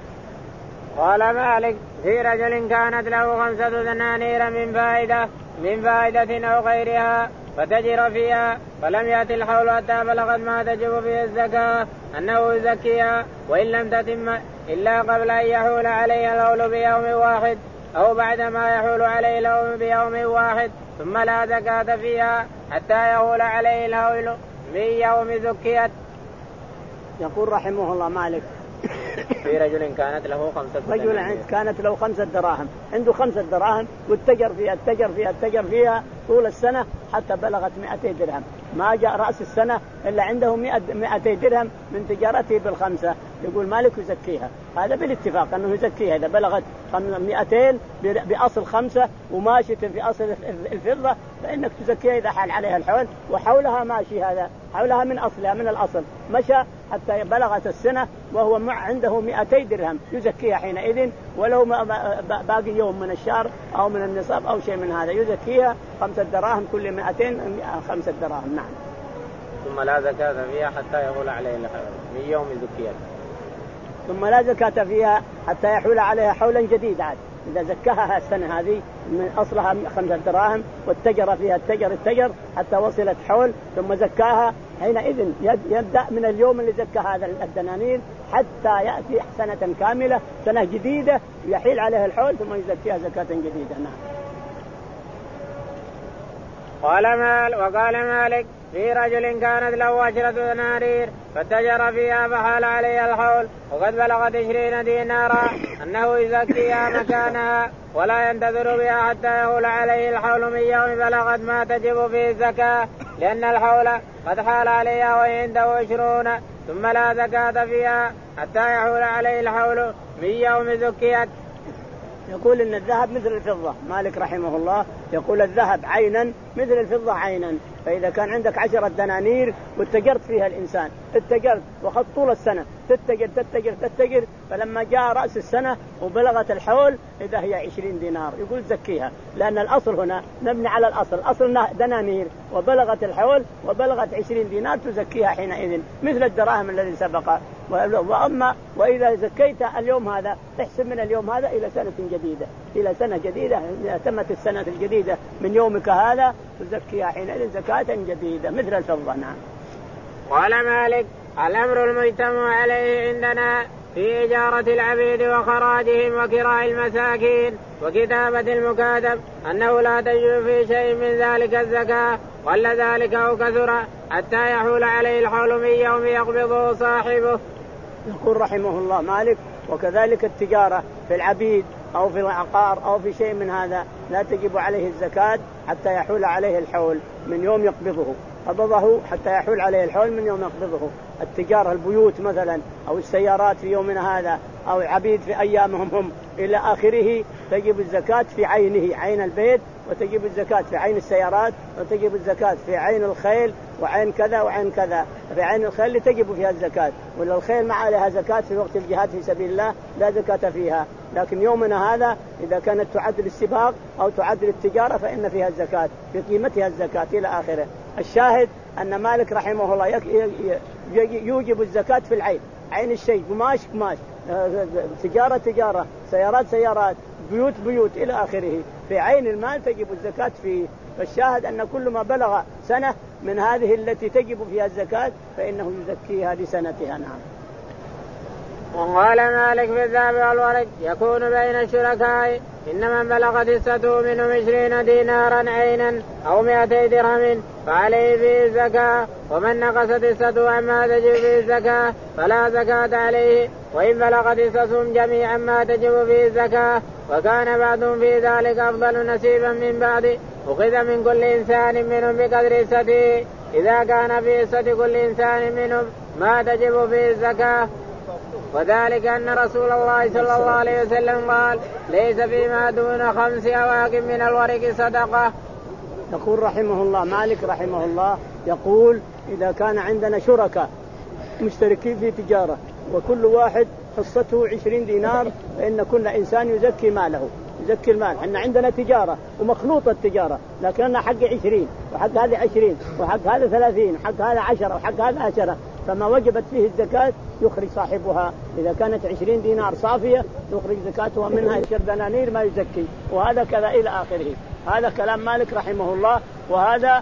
قال مالك في رجل كانت له خمسة دنانير من فائدة من فائدة أو غيرها فتجر فيها فلم يأتي الحول حتى بلغت ما تجب فيه الزكاة أنه يزكيها وإن لم تتم إلا قبل أن يحول عليه الحول بيوم واحد أو بعد ما يحول عليه الحول بيوم واحد ثم لا زكاة فيها حتى يحول عليه الحول من يوم زكيت. يقول رحمه الله مالك في رجل كانت له خمسة رجل كانت له خمسة دراهم عنده خمسة دراهم والتجر فيها التجر فيها التجر فيها طول السنة حتى بلغت مئتي درهم ما جاء رأس السنة إلا عنده مئتي درهم من تجارته بالخمسة. يقول مالك يزكيها هذا بالاتفاق أنه يزكيها إذا بلغت مئتين بأصل خمسة وماشية في أصل الفضة فإنك تزكيها إذا حال عليها الحول وحولها ماشي هذا حولها من أصلها من الأصل مشى حتى بلغت السنة وهو مع عنده مئتي درهم يزكيها حينئذ ولو باقي يوم من الشهر أو من النصاب أو شيء من هذا يزكيها خمسة دراهم كل مئتين خمسة دراهم. نعم. ثم لا زكاة فيها حتى يحول عليه الحول من يوم زكيت ثم لا زكاة فيها حتى يحول عليها حولا جديد عاد إذا زكاها السنة هذه من أصلها خمسة دراهم والتجر فيها التجر التجر حتى وصلت حول ثم زكاها حينئذ يبدأ من اليوم اللي زكى هذا الدنانير حتى يأتي سنة كاملة سنة جديدة يحيل عليها الحول ثم يزكيها زكاة جديدة. نعم. قال مال وقال مالك في رجل كانت له عشرة دنانير فاتجر فيها فحال عليها الحول وقد بلغت عشرين دينارا أنه يزكيها مكانها ولا ينتظر بها حتى يحول عليه الحول من يوم بلغت ما تجب فيه الزكاة لأن الحول قد حال عليها وعنده عشرون ثم لا زكاة فيها حتى يحول عليه الحول من يوم زكيت. يقول إن الذهب مثل الفضة مالك رحمه الله يقول الذهب عينا مثل الفضة عينا. فإذا كان عندك عشرة دنانير واتجرت فيها الإنسان اتجرت وخذ طول السنة تتجر تتجر تتجر فلما جاء رأس السنة وبلغت الحول إذا هي عشرين دينار يقول زكيها لأن الأصل هنا نبني على الأصل أصل دنانير وبلغت الحول وبلغت عشرين دينار تزكيها حينئذ مثل الدراهم الذي سبق. وأما وإذا زكيت اليوم هذا تحسب من اليوم هذا إلى سنة جديدة إلى سنة جديدة إذا تمت السنة الجديدة من يومك هذا تزكيها حينئذ زكاة جديدة مثل الفضة. نعم. قال مالك الأمر المجتمع عليه عندنا في إجارة العبيد وخراجهم وكراء المساكين وكتابة المكاتب أنه لا تجب في شيء من ذلك الزكاة ولا ذلك أو كثر حتى يحول عليه الحول من يوم يقبضه صاحبه. يقول رحمه الله مالك وكذلك التجارة في العبيد أو في العقار أو في شيء من هذا لا تجب عليه الزكاة حتى يحول عليه الحول من يوم يقبضه قبضه حتى يحول عليه الحول من يوم يقبضه. التجارة البيوت مثلا أو السيارات في يومنا هذا أو العبيد في أيامهم هم إلى آخره تجب الزكاة في عينه عين البيت، وتجب الزكاة في عين السيارات، وتجب الزكاة في عين الخيل وعين كذا وعين كذا. في عين الخيل اللي تجب فيها الزكاة، ولا الخيل ما عليها زكاة في وقت الجهاد في سبيل الله لا زكاة فيها. لكن يومنا هذا إذا كانت تعد للسباق أو تعد للتجارة فإن فيها الزكاة في قيمتها الزكاة إلى آخره. الشاهد أن مالك رحمه الله يوجب الزكاة في العين، عين الشيء، قماش قماش، تجارة تجارة، سيارات سيارات، بيوت بيوت إلى آخره. في عين المال تجب الزكاة فيه. فالشاهد أن كل ما بلغ سنة من هذه التي تجب فيها الزكاة فإنه يزكيها لسنتها. نعم. وقال مالك في الذهب والورق يكون بين الشركاء إن من بلغت السته منهم عشرين دينارا عينا أو مائتي درهم فعليه فيه الزكاة، ومن نقصت السته عما تجب فيه الزكاة فلا زكاة عليه، وإن بلغت الستهم جميعا ما تجب فيه الزكاة وكان بعضهم في ذلك أفضل نصيبا من بعض أخذ من كل إنسان منهم بقدر السته، إذا كان في السته كل إنسان منهم ما تجب فيه الزكاة. وذلك أن رسول الله صلى الله عليه وسلم قال ليس فيما دون خمس أواق من الورق صدقة. يقول رحمه الله مالك رحمه الله يقول إذا كان عندنا شركاء مشتركين في تجارة وكل واحد حصته عشرين دينار فإن كل إنسان يزكي ماله، يزكي المال. إحنا عندنا تجارة ومخلوطة التجارة لكننا حق عشرين وحق هذا عشرين وحق هذا ثلاثين وحق هذا عشرة وحق هذا عشرة، فما وجبت فيه الزكاة يخرج صاحبها. إذا كانت عشرين دينار صافية يخرج زكاتها منها عشر دنانير ما يزكي، وهذا كذا إلى آخره. هذا كلام مالك رحمه الله. وهذا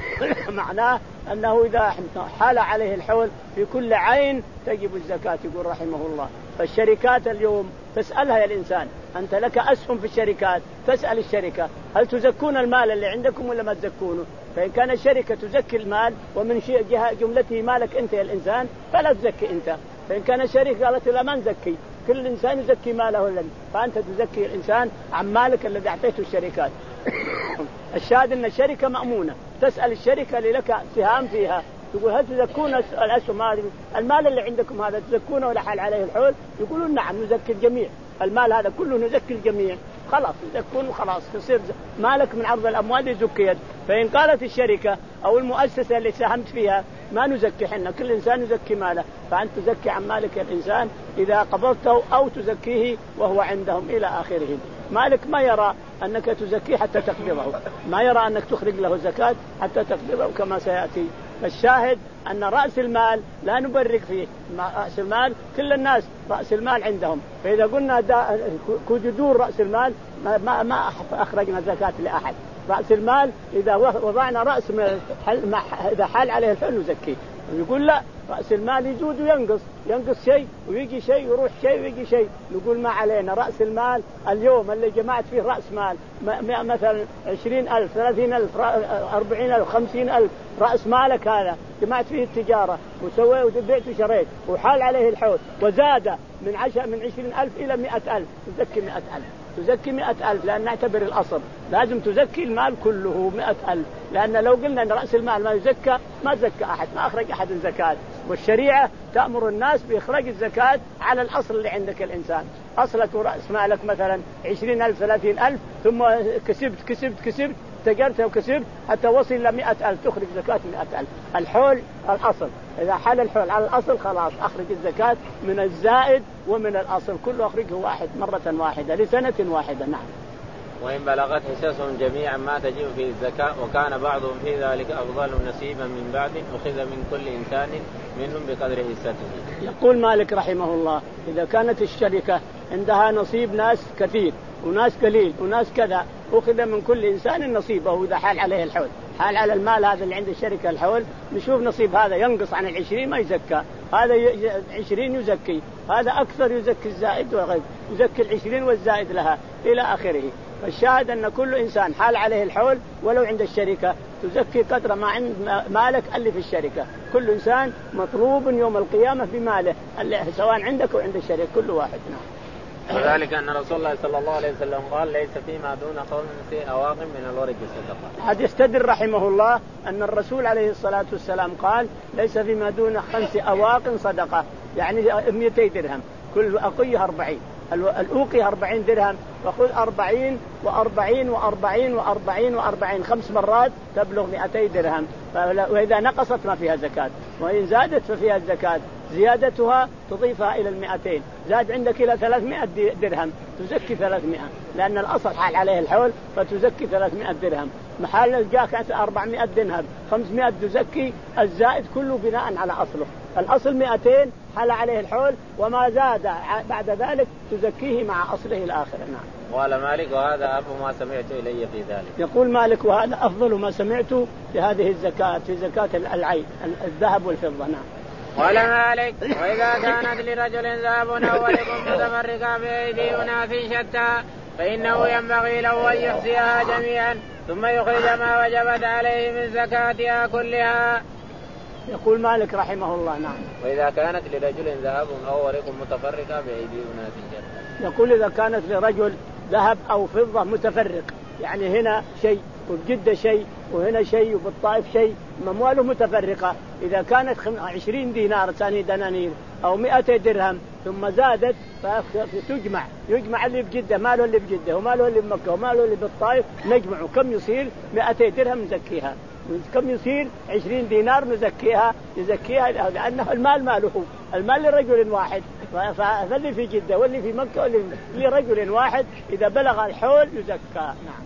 معناه أنه إذا حال عليه الحول في كل عين تجب الزكاة يقول رحمه الله. فالشركات اليوم تسألها يا الإنسان، أنت لك أسهم في الشركات، تسأل الشركة هل تزكون المال اللي عندكم ولا ما تزكونه؟ فإن كان الشركة تزكي المال ومن جهة جملته مالك أنت يا الإنسان فلا تزكي أنت. فإن كان الشركة قالت لا ما نزكي، كل إنسان يزكي ماله الذي، فأنت تزكي الإنسان عن مالك الذي أعطيته الشركات. الشاهد أن الشركة مأمونة، تسأل الشركة اللي لك سهام فيها تقول هل تزكون الأسهم هذه المال اللي عندكم هذا تزكونه ولا حال عليه الحول؟ يقولون نعم نزكي الجميع، المال هذا كله نزكي الجميع، خلاص يزكون خلاص تصير مالك من عرض الأموال يزكيت. فإن قالت الشركة أو المؤسسة اللي ساهمت فيها ما نزكي حنا، كل إنسان يزكي ماله، فأنت تزكي عن مالك الإنسان إذا قبضته أو تزكيه وهو عندهم إلى آخره. مالك ما يرى أنك تزكيه حتى تقبضه، ما يرى أنك تخرج له الزكاة حتى تقبضه كما سيأتي. الشاهد أن رأس المال لا نبرك فيه، رأس المال كل الناس رأس المال عندهم، فإذا قلنا كجذور رأس المال ما, ما أخرجنا زكاة لأحد. رأس المال إذا وضعنا رأس إذا حال عليه الحول نزكيه. يقول لا رأس المال يزود وينقص، ينقص شيء ويجي شيء يروح شيء ويجي شيء، نقول ما علينا. رأس المال اليوم اللي جمعت فيه رأس مال مثلا عشرين ألف ثلاثين ألف أربعين ألف خمسين ألف، رأس مالك هذا جمعت فيه التجارة وسوي وبيت وشريت وحال عليه الحول وزاد من عشر من عشرين ألف إلى مئة ألف تزكي مئة ألف، تزكي مئة ألف، لأن نعتبر الأصل لازم تزكي المال كله مئة ألف، لأن لو قلنا أن رأس المال ما يزكى ما زكى أحد، ما أخرج أحد الزكاة. والشريعة تأمر الناس بإخراج الزكاة على الأصل اللي عندك الإنسان. أصلك رأس مالك مثلا عشرين ألف ثلاثين ألف ثم كسبت كسبت كسبت تجرت وكسبت حتى وصل إلى مئة ألف تخرج زكاة مئة ألف. الحول الأصل، إذا حل الحول على الأصل خلاص أخرج الزكاة من الزائد ومن الأصل كله أخرجه واحد مرة واحدة لسنة واحدة. نعم. وإن بلغت حصصهم جميعا ما تجب فيه الزكاة وكان بعضهم في ذلك أفضل نصيبا من بعض أخذ من كل إنسان منهم بقدر حصته. يقول مالك رحمه الله إذا كانت الشركة عندها نصيب ناس كثير وناس قليل وناس كذا أخذ من كل إنسان نصيبه إذا حال عليه الحول، حال على المال هذا اللي عند الشركة الحول، نشوف نصيب هذا ينقص عن العشرين ما يزكى، هذا عشرين يزكي، هذا أكثر يزكي الزائد وغير يزكي العشرين والزائد لها إلى آخره. فالشاهد أن كل إنسان حال عليه الحول ولو عند الشركة تزكي قدر ما عند مالك اللي في الشركة. كل إنسان مطلوب يوم القيامة بماله اللي سواء عندك أو عند الشركة كل واحد. نعم. وذلك أن رسول الله صلى الله عليه وسلم قال ليس فيما دون خمس أواق من الورق صدقة. هذا يستدل رحمه الله أن الرسول عليه الصلاة والسلام قال ليس فيما دون خمس أواق صدقة، يعني مئتي درهم، كل أقية أربعين، الأوقية أربعين درهم، فخذ أربعين وأربعين وأربعين وأربعين وأربعين خمس مرات تبلغ مئتي درهم، وإذا نقصت ما فيها زكاة، وإن زادت ففيها الزكاة، زيادتها تضيفها إلى المئتين، زاد عندك إلى ثلاثمائة درهم تزكي ثلاثمائة، لأن الأصل حال عليه الحول فتزكي ثلاثمائة درهم، محل جاك أربعمائة درهم خمسمائة تزكي، الزائد كله بناء على أصله، الأصل مئتين حال عليه الحول، وما زاد بعد ذلك تزكيه مع أصله الآخر. نعم. قال مالك وهذا أفضل ما سمعت إلي في ذلك. يقول مالك وهذا أفضل ما سمعت في هذه الزكاة، في زكاة العين الذهب والفضة. نعم. قال مالك وإذا كانت لرجل ذهب أو ورق متفرقة بأيدي أناس شتى فإنه ينبغي له أن يحصيها جميعا ثم يخرج ما وجبت عليه من زكاتها كلها. يقول مالك رحمه الله. نعم. وإذا كانت لرجل ذهب أو ورق متفرقة بأيدي أناس شتى. يقول إذا كانت لرجل ذهب أو فضة متفرق، يعني هنا شيء وبجدة شيء وهنا شيء وبالطائف شيء، أمواله متفرقة، إذا كانت عشرين دينار ثاني دنانير أو مئة درهم ثم زادت فتجمع، يجمع اللي بجدة ماله اللي بجدة وماله اللي بمكة وماله اللي بالطائف، نجمعه كم يصير مئتي درهم نزكيها، كم يصير عشرين دينار نزكيها نزكيها لأنه المال ماله، المال لرجل واحد، فاللي في جدة واللي في مكة واللي لرجل واحد إذا بلغ الحول يزكى. نعم.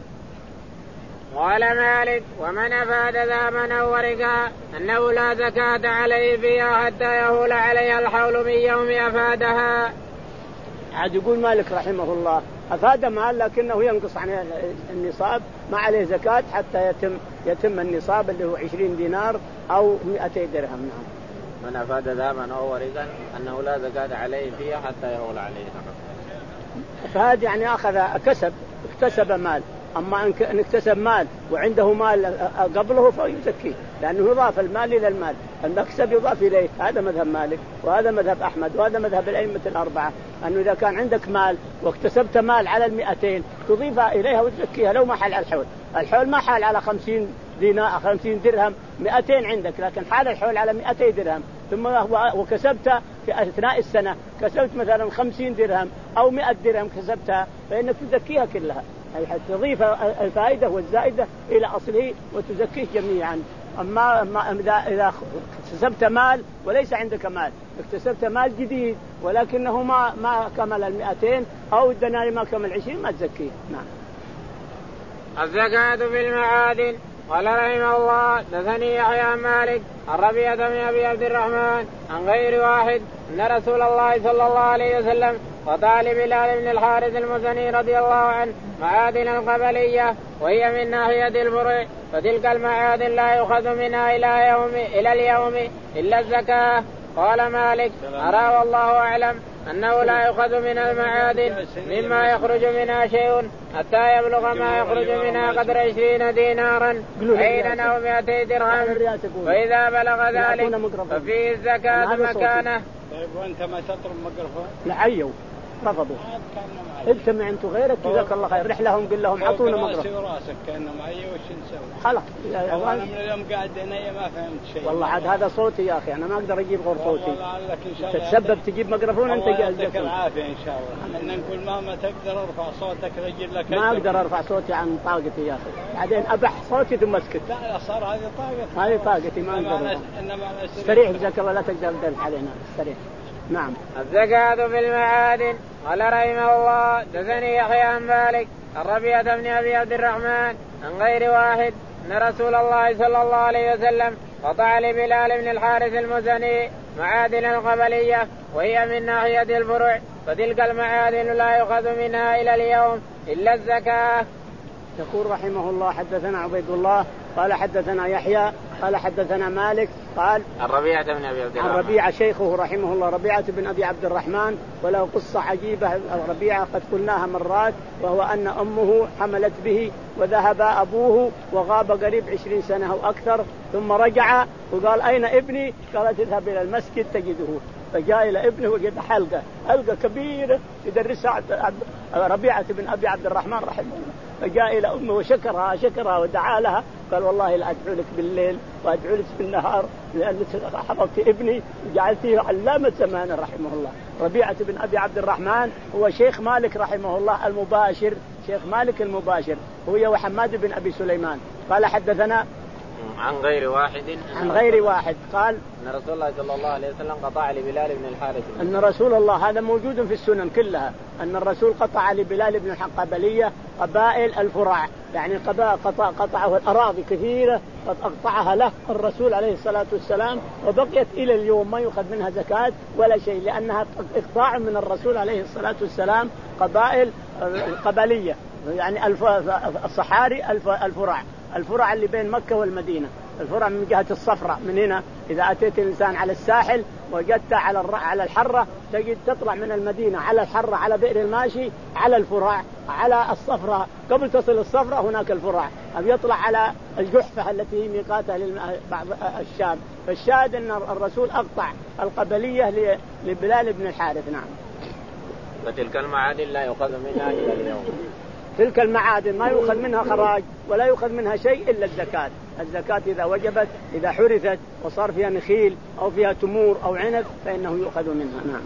قال مالك ومن أفاد ذهبا أو ورقا أنه لا زكاة عليه فيها حتى يهول عليها الحول من يوم أفادها. عاد يقول مالك رحمه الله أفاد مال لكنه ينقص عن النصاب ما عليه زكاة حتى يتم يتم النصاب اللي هو عشرين دينار أو مئتي درهم. نعم. من أفاد ذهبا أو ورقا أنه لا زكاة عليه فيها حتى يهول عليه. أفاد يعني أخذ كسب اكتسب مال، أما إن اكتسب مال وعنده مال قبله فيزكيه لأنه يضاف المال إلى المال، المكسب يضاف إليه، هذا مذهب مالك وهذا مذهب أحمد وهذا مذهب الأئمة الأربعة، أنه إذا كان عندك مال واكتسبت مال على المئتين تضيفها إليها وتزكيها لو ما حال على الحول، الحول ما حال على خمسين دينار خمسين درهم، مئتين عندك لكن حال الحول على مئتي درهم، ثم وكسبت في أثناء السنة كسبت مثلا خمسين درهم أو مئة درهم كسبتها فإنك تزكيها كلها، أي تضيف الفائدة والزائدة إلى أصله وتزكيه جميعا. أما إذا اكتسبت مال وليس عندك مال، اكتسبت مال جديد ولكنه ما ما كمل المئتين أو الدنانير ما كمل عشرين ما تزكيه. نعم. الزكاة في المعادن. قال رحمه الله دثني يحيى عن مالك عن ربيعة بن أبي عبد الرحمن عن غير واحد أن رسول الله صلى الله عليه وسلم قطع لبلال بن الحارث المزني رضي الله عنه معادن القبلية وهي من ناحية الفروع، فتلك المعادن لا يؤخذ منها إلى يوم إلى اليوم إلا الزكاة. قال مالك أرى والله أعلم أنه لا يؤخذ من المعادن مما يخرج منها شيء حتى يبلغ ما يخرج منها قدر عشرين دينارا عينا أو مئتي درهم، فإذا بلغ ذلك ففيه الزكاة مكانه. طيب وأنت ما تطلب مقرفة؟ لعيوا رفضوا اجتمع انتم غيرك جزاك الله خير، رحلهم قل لهم عطونا مقرفة. راسك كأنه معي وش نسوي؟ خلاص والله أنا من اليوم قاعد هنا ما فهمت شيء. والله عاد هذا صوتي يا أخي أنا ما أقدر أجيب غير صوتي. إن تتسبب تجيب مقرفون أنت جالس. يعطيك العافية إن شاء الله. إن نقول ما ما تقدر أرفع صوتك رجل لك. ما أقدر أرفع صوتي عن طاقتي يا أخي، بعدين أبح صوتي ثم أسكت. لا صار هذه طاقتي. هذه طاقتي ما أقدر. استريح جزاك الله لا تقدر تدل علينا استريح. نعم. الزكاة في المعادن. قال رحمه الله دثني يحيى عن مالك عن ربيعة بن أبي عبد الرحمن عن غير واحد أن رسول الله صلى الله عليه وسلم قطع لبلال بن الحارث المزني معادن القبلية وهي من ناحية الفروع، فتلك المعادن لا يؤخذ منها إلى اليوم إلا الزكاة. يقول رحمه الله حدثنا عبيد الله قال حدثنا يحيى قال حدثنا مالك قال عن ربيعة بن أبي عبد الرحمن عن ربيعة شيخه رحمه الله ربيعة بن أبي عبد الرحمن، وله قصة عجيبة ربيعة قد قلناها مرات، وهو أن أمه حملت به وذهب أبوه وغاب قريب عشرين سنة أو أكثر، ثم رجع وقال أين ابني؟ قالت اذهب إلى المسجد تجده، فجاء إلى ابنه وجد حلقة حلقة كبيرة يدرسها ربيعة بن أبي عبد الرحمن رحمه الله. فجاء إلى أمه وشكرها شكرها ودعا لها قال والله لا أدعو لك بالليل وأدعو لك بالنهار لأنك حفظت ابني وجعلتيه علامة زمان رحمه الله. ربيعة بن أبي عبد الرحمن هو شيخ مالك رحمه الله المباشر، شيخ مالك المباشر هو وحماد بن أبي سليمان. قال حدثنا عن غير واحد عن غير واحد قال أن رسول الله صلى الله عليه وسلم قطع لبلال بن الحارث أن رسول الله هذا موجود في السنن كلها أن الرسول قطع لبلال بن القبلية قبائل الفرع يعني قطع قطعه الأراضي كثيرة قد أقطعها له الرسول عليه الصلاة والسلام وبقيت إلى اليوم ما يؤخذ منها زكاة ولا شيء لأنها إقطاع من الرسول عليه الصلاة والسلام قبائل القبلية يعني الصحاري الفرع الفرع اللي بين مكة والمدينة. الفرع من جهة الصفرة من هنا إذا أتيت الإنسان على الساحل وجدت على على الحرة تجد تطلع من المدينة على الحرة على بئر الماشي على الفرع على الصفرة قبل تصل الصفرة هناك الفرع أو يطلع على الجحفة التي هي ميقاتها لبعض الشام. فالشاهد أن الرسول أقطع القبلية لبلال بن الحارث. نعم. وتلك المعادن لا يؤخذ منها إلى اليوم. تلك المعادن ما يؤخذ منها خراج ولا يؤخذ منها شيء إلا الزكاة. الزكاة إذا وجبت إذا حرثت وصار فيها نخيل أو فيها تمور أو عنب فإنه يؤخذ منها. نعم.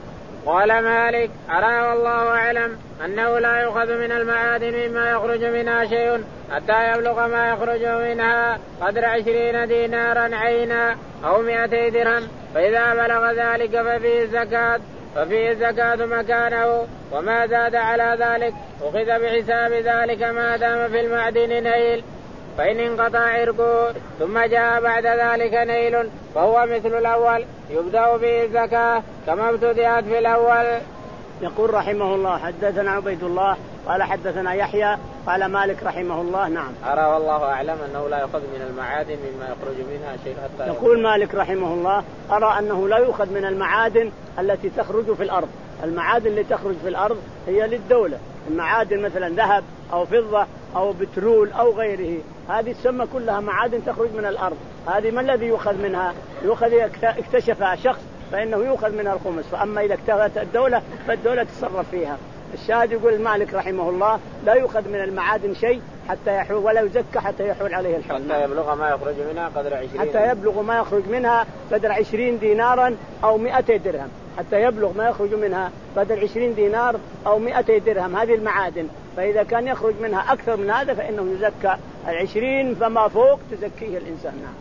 قال مالك أرى والله أعلم أنه لا يؤخذ من المعادن مما يخرج منها شيء حتى يبلغ ما يخرج منها قدر عشرين دينارا عينا أو مئتي درهم فإذا بلغ ذلك ففيه الزكاة ففيه الزكاة مكانه وما زاد على ذلك أخذ بحساب ذلك ما دام في المعدن نيل فإن انقطع عرقه ثم جاء بعد ذلك نيل فهو مثل الأول يبدأ به الزكاة كما ابتدأت في الأول. يقول رحمه الله حدثنا عبيد الله قال حدثنا يحيى قال مالك رحمه الله. نعم. أرى والله أعلم أنه لا يؤخذ من المعادن مما يخرج منها شيء حتى يقول مالك رحمه الله أرى أنه لا يؤخذ من المعادن التي تخرج في الأرض. المعادن اللي تخرج في الأرض هي للدولة. المعادن مثلا ذهب أو فضة أو بترول أو غيره هذه تسمى كلها معادن تخرج من الأرض. هذه ما الذي يؤخذ منها؟ يؤخذ اكتشفها شخص فإنه يؤخذ منها الخمس. فأما إذا اكتشفت الدولة فالدولة تتصرف فيها. الشاهد يقول مالك رحمه الله لا يؤخذ من المعادن شيء حتى يحول ولا يزكى حتى يحول عليه الحول حتى يبلغ ما يخرج منها قدر عشرين حتى يبلغ ما يخرج منها قدر عشرين دينارا أو مئتي درهم حتى يبلغ ما يخرج منها قدر عشرين دينار أو مئتي درهم هذه المعادن. فإذا كان يخرج منها أكثر من هذا فإنه يزكى العشرين فما فوق تزكيه الإنسان. نعم.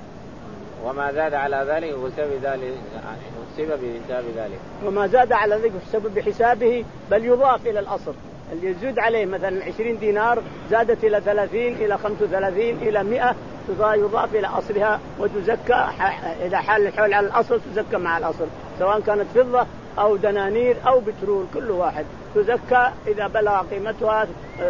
وما زاد على ذلك وسبب ذلك سبب بحساب ذلك وما زاد على ذلك سبب بحسابه بل يضاف إلى الأصل اللي يزود عليه مثلا عشرين دينار زادت إلى ثلاثين إلى خمسة وثلاثين إلى مئة يضاف إلى أصلها وتزكى إذا حال الحول على الأصل تزكى مع الأصل سواء كانت فضة أو دنانير أو بترول كل واحد تزكى إذا بلغ قيمتها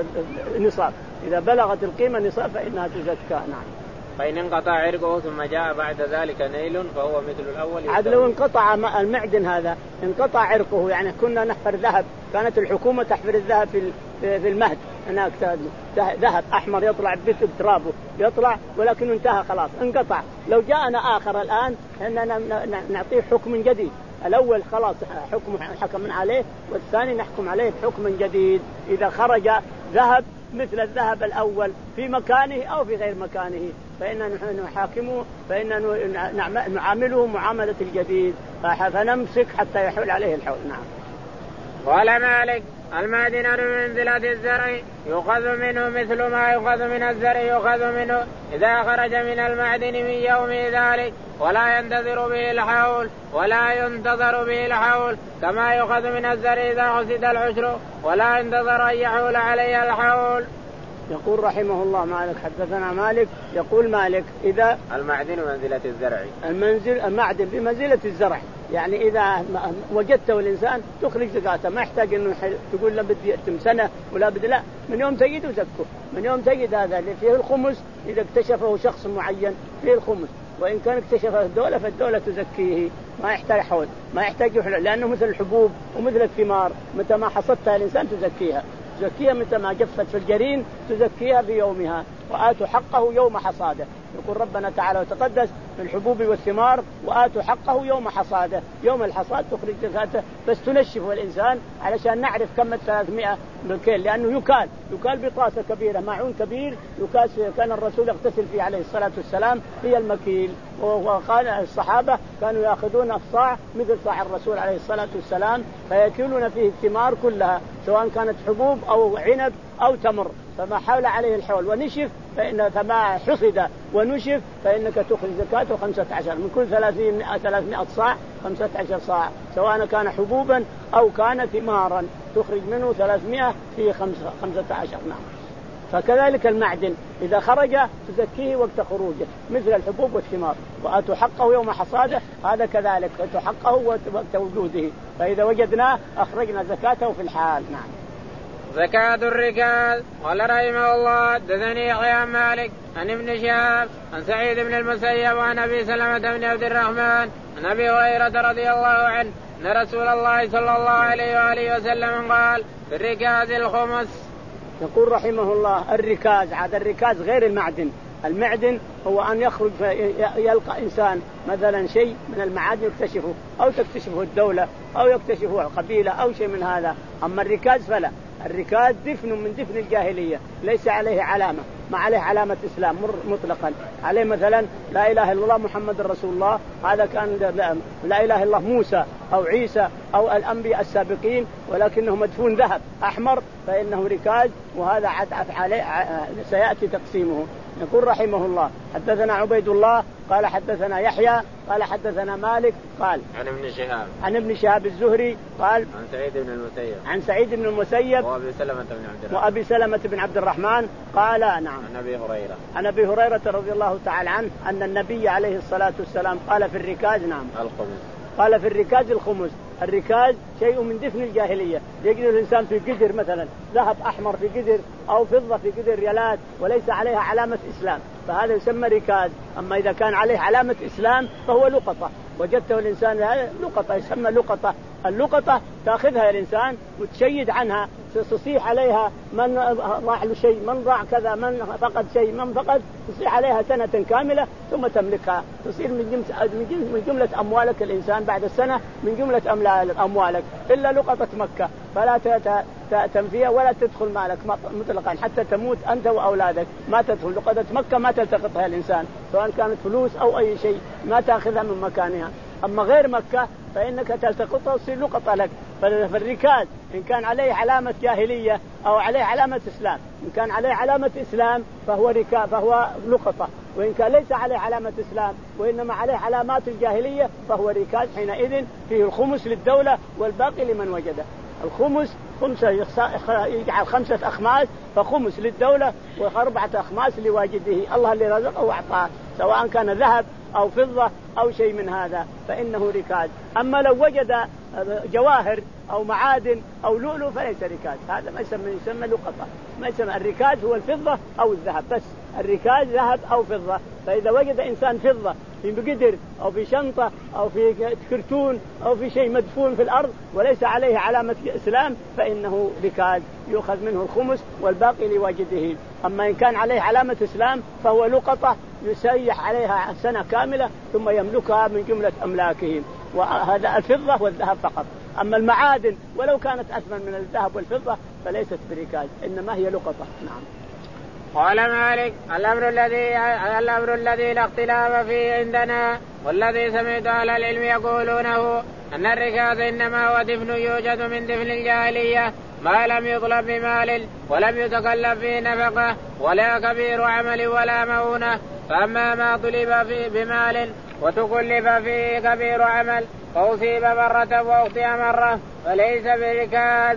نصاب. إذا بلغت القيمة نصاب فإنها تزكى. نعم. فإن انقطع عرقه ثم جاء بعد ذلك نيل فهو مثل الأول. عاد لو انقطع المعدن هذا انقطع عرقه يعني كنا نحفر ذهب كانت الحكومة تحفر الذهب في في المهد هناك ذهب أحمر يطلع بترابه يطلع ولكن انتهى خلاص انقطع. لو جاءنا آخر الآن أننا نعطيه حكم جديد. الأول خلاص حكم حكم عليه والثاني نحكم عليه بحكم جديد. إذا خرج ذهب مثل الذهب الأول في مكانه أو في غير مكانه فإننا نحاكمه فإننا نعامله معاملة الجديد فنمسك حتى يحول عليه الحول. نعم. قال مالك المعدن بمنزلة الزرع يؤخذ منه مثل ما يؤخذ من الزرع يؤخذ منه إذا خرج من المعدن من يوم ذلك ولا ينتظر به الحول ولا ينتظر به الحول كما يؤخذ من الزرع إذا حسد العشر ولا ينتظر أن يحول عليه الحول. يقول رحمه الله مالك حدثنا مالك يقول مالك إذا المعدن منزلة الزرع المنزل المعدن بمنزلة الزرع يعني إذا وجدته الإنسان تخرج زكاته ما يحتاج إنه تقول له بدي أتم سنة ولا بدي لا من يوم تجد وزكه من يوم تجد هذا اللي فيه الخمس إذا اكتشفه شخص معين فيه الخمس وإن كان اكتشفه الدولة فالدولة تزكيه ما يحتاج حول ما يحتاج يحول لأنه مثل الحبوب ومثل الثمار متى ما حصدتها الإنسان تزكيها تزكيها متى ما جفت في الجرين تزكيها في يومها وآتوا حقه يوم حصاده. يقول ربنا تعالى وتقدس من الحبوب والثمار وآتوا حقه يوم حصاده. يوم الحصاد تخرج زكاته بس تنشف الإنسان علشان نعرف كم ثلاثمائة بالكيل، لأنه يكال يكال بطاسة كبيرة معون كبير يكاس كان الرسول يغتسل فيه عليه الصلاة والسلام هي المكيل. وقال الصحابة كانوا يأخذون الصاع مثل صاع الرسول عليه الصلاة والسلام فيكيلون فيه الثمار كلها سواء كانت حبوب أو عنب أو تمر، فما حول عليه الحول ونشف فإن فما حصد ونشف فإنك تخرج زكاته خمسة عشر من كل ثلاثين ثلاثمائة صاع خمسة عشر صاع، سواء كان حبوبا أو كان ثمارا تخرج منه ثلاثمائة في خمسة خمسة عشر. نعم. فكذلك المعدن إذا خرج تزكيه وقت خروجه مثل الحبوب والثمار. وآتوا حقه يوم حصاده هذا كذلك آتوا حقه وقت وجوده، فإذا وجدناه أخرجنا زكاته في الحال. نعم. زكاة الركاز. قال رحمه الله حدثني يحيى عن مالك عن ابن شهاب عن سعيد بن المسيب وعن أبي سلمة بن عبد الرحمن عن أبي هريرة رضي الله عنه أن رسول الله صلى الله عليه وآله وسلم قال في الركاز الخمس. يقول رحمه الله الركاز، عاد الركاز غير المعدن. المعدن هو أن يخرج يلقى إنسان مثلا شيء من المعادن يكتشفه أو تكتشفه الدولة أو يكتشفه القبيلة أو شيء من هذا. أما الركاز فلا، الركاز دفن من دفن الجاهلية ليس عليه علامة، ما عليه علامة إسلام مطلقا، عليه مثلا لا إله إلا الله محمد رسول الله، هذا كان لا إله إلا الله موسى أو عيسى أو الأنبياء السابقين، ولكنه مدفون ذهب أحمر فإنه ركاز، وهذا عد عليه سيأتي تقسيمه. يقول رحمه الله حدثنا عبيد الله قال حدثنا يحيى قال حدثنا مالك قال عن ابن شهاب عن ابن شهاب الزهري قال عن سعيد بن المسيب عن سعيد بن المسيب وأبي سلمة بن عبد الرحمن وأبي سلمة بن عبد الرحمن قال نعم عن أبي هريرة عن أبي هريرة رضي الله تعالى عنه أن النبي عليه الصلاة والسلام قال في الركاز نعم الخمس، قال في الركاز الخمس. الركاز شيء من دفن الجاهلية، يجد الإنسان في قدر مثلا ذهب أحمر في قدر أو فضة في قدر ريالات وليس عليها علامة إسلام فهذا يسمى ركاز. أما إذا كان عليه علامة إسلام فهو لقطة، وجدته الإنسان لقطة يسمى لقطة. اللقطة تأخذها الإنسان وتشيد عنها تصيح عليها من ضاع له شيء من ضاع كذا من فقد شيء من فقد، تصيح عليها سنة كاملة ثم تملكها، تصير من جملة, من جملة أموالك الإنسان بعد السنة من جملة أموالك، إلا لقطة مكة فلا تنفيها ولا تدخل مالك مطلقا حتى تموت أنت وأولادك، ما تدخل لقطة مكة ما تلتقطها الإنسان سواء كانت فلوس أو أي شيء ما تأخذها من مكانها. أما غير مكة فإنك تلتقطها وتصير لقطة لك. فالركاز إن كان عليه علامة جاهلية أو عليه علامة إسلام، إن كان عليه علامة إسلام فهو ركاز فهو لقطة، وإن كان ليس عليه علامة إسلام وإنما عليه علامات الجاهلية فهو ركاز. حينئذ فيه الخمس للدولة والباقي لمن وجده. الخمس خمسة يجعل خمسة أخماس فخمس للدولة وأربعة أخماس لواجده، الله اللي رزقه وأعطاه سواء كان ذهب أو فضة أو شيء من هذا فإنه ركاز. أما لو وجد جواهر أو معادن أو لؤلؤ فليس ركاز، هذا ما يسمى يسمى لقطة، ما يسمى. الركاز هو الفضة أو الذهب بس، الركاز ذهب أو فضة. فإذا وجد إنسان فضة في بقدر أو في شنطة أو في كرتون أو في شيء مدفون في الأرض وليس عليه علامة إسلام فإنه ركاز يؤخذ منه الخمس والباقي لواجده. أما إن كان عليه علامة إسلام فهو لقطة يسيح عليها سنة كاملة ثم يملكها من جملة أملاكه، وهذا الفضة والذهب فقط. أما المعادن ولو كانت أثمن من الذهب والفضة فليست بركاز إنما هي لقطة. نعم. قال مالك الأمر الذي الأمر الذي لا اختلاف فيه عندنا والذي سمعت أهل العلم يقولونه أن الركاز إنما هو دفن يوجد من دفن الجاهلية ما لم يطلب بمال ولم يتكلف فيه نفقة ولا كبير عمل ولا مؤونة، فأما ما طلب فيه بمال وتكلف فيه كبير عمل فأصيب مرة وأخطئ مرة فليس بركاز.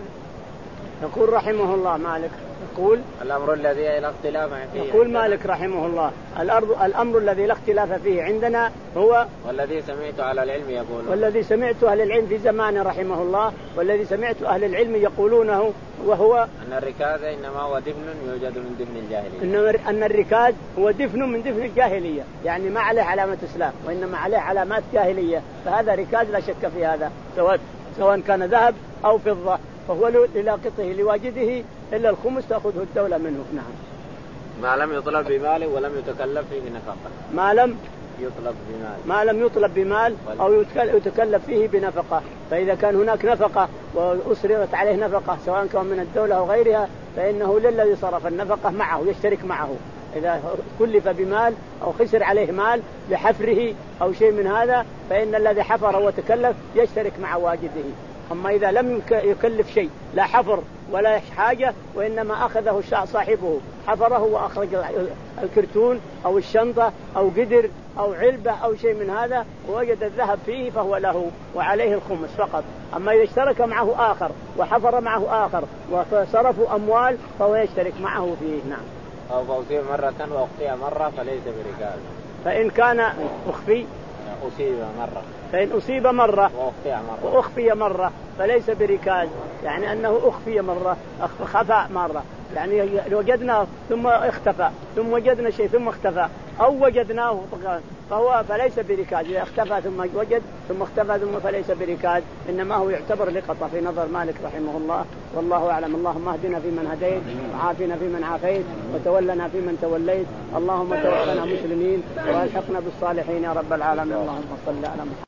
يقول رحمه الله مالك يقول الأمر الذي لا اختلاف فيه يقول مالك رحمه الله الأرض الأمر الذي لا اختلاف فيه عندنا هو والذي سمعت أهل العلم يقولون والذي سمعت أهل العلم في زمانه رحمه الله والذي سمعت أهل العلم يقولونه وهو أن الركاز إنما هو دفن يوجد من دفن الجاهلية، أن الركاز هو دفن من دفن الجاهلية، يعني ما عليه علامة إسلام وإنما عليه علامات جاهلية، فهذا ركاز لا شك في هذا سواء سواء كان ذهب أو فضة فهو للاقطه لواجده إلا الخمس تأخذه الدولة منه. نعم. ما لم يطلب بمال ولم يتكلف فيه نفقة، ما لم يطلب بمال ما لم يطلب بمال أو يتكلف فيه بنفقة. فإذا كان هناك نفقة وأسررت عليه نفقة سواء كان من الدولة أو غيرها فإنه للذي صرف النفقة معه يشترك معه. إذا كلف بمال أو خسر عليه مال لحفره أو شيء من هذا فإن الذي حفر وتكلف يشترك مع واجده. أما إذا لم يكلف شيء لا حفر ولا حاجة وإنما أخذه صاحبه حفره وأخرج الكرتون أو الشنطة أو قدر أو علبة أو شيء من هذا ووجد الذهب فيه فهو له وعليه الخمس فقط. أما إذا اشترك معه آخر وحفر معه آخر وصرفوا أموال فهو يشترك معه فيه. نعم. أو فأصيب مرة وأخطئ مرة فليس بركاز. فإن كان أخفي أصيب مرة فإن أصيب مرة وأخطئ مرة وأخفي مرة فليس بركاز، يعني أنه أخفي مرة خفى مرة، يعني وجدناه ثم اختفى ثم وجدنا شيء ثم اختفى أو وجدناه فهو فليس بركاز. إذا اختفى ثم وجد ثم اختفى ثم فليس بركاز، إنما هو يعتبر لقطة في نظر مالك رحمه الله. والله أعلم. اللهم اهدنا فيمن هديت وعافنا فيمن عافيت وتولنا فيمن توليت. اللهم توفنا مسلمين والحقنا بالصالحين يا رب العالمين. اللهم صل على محمد.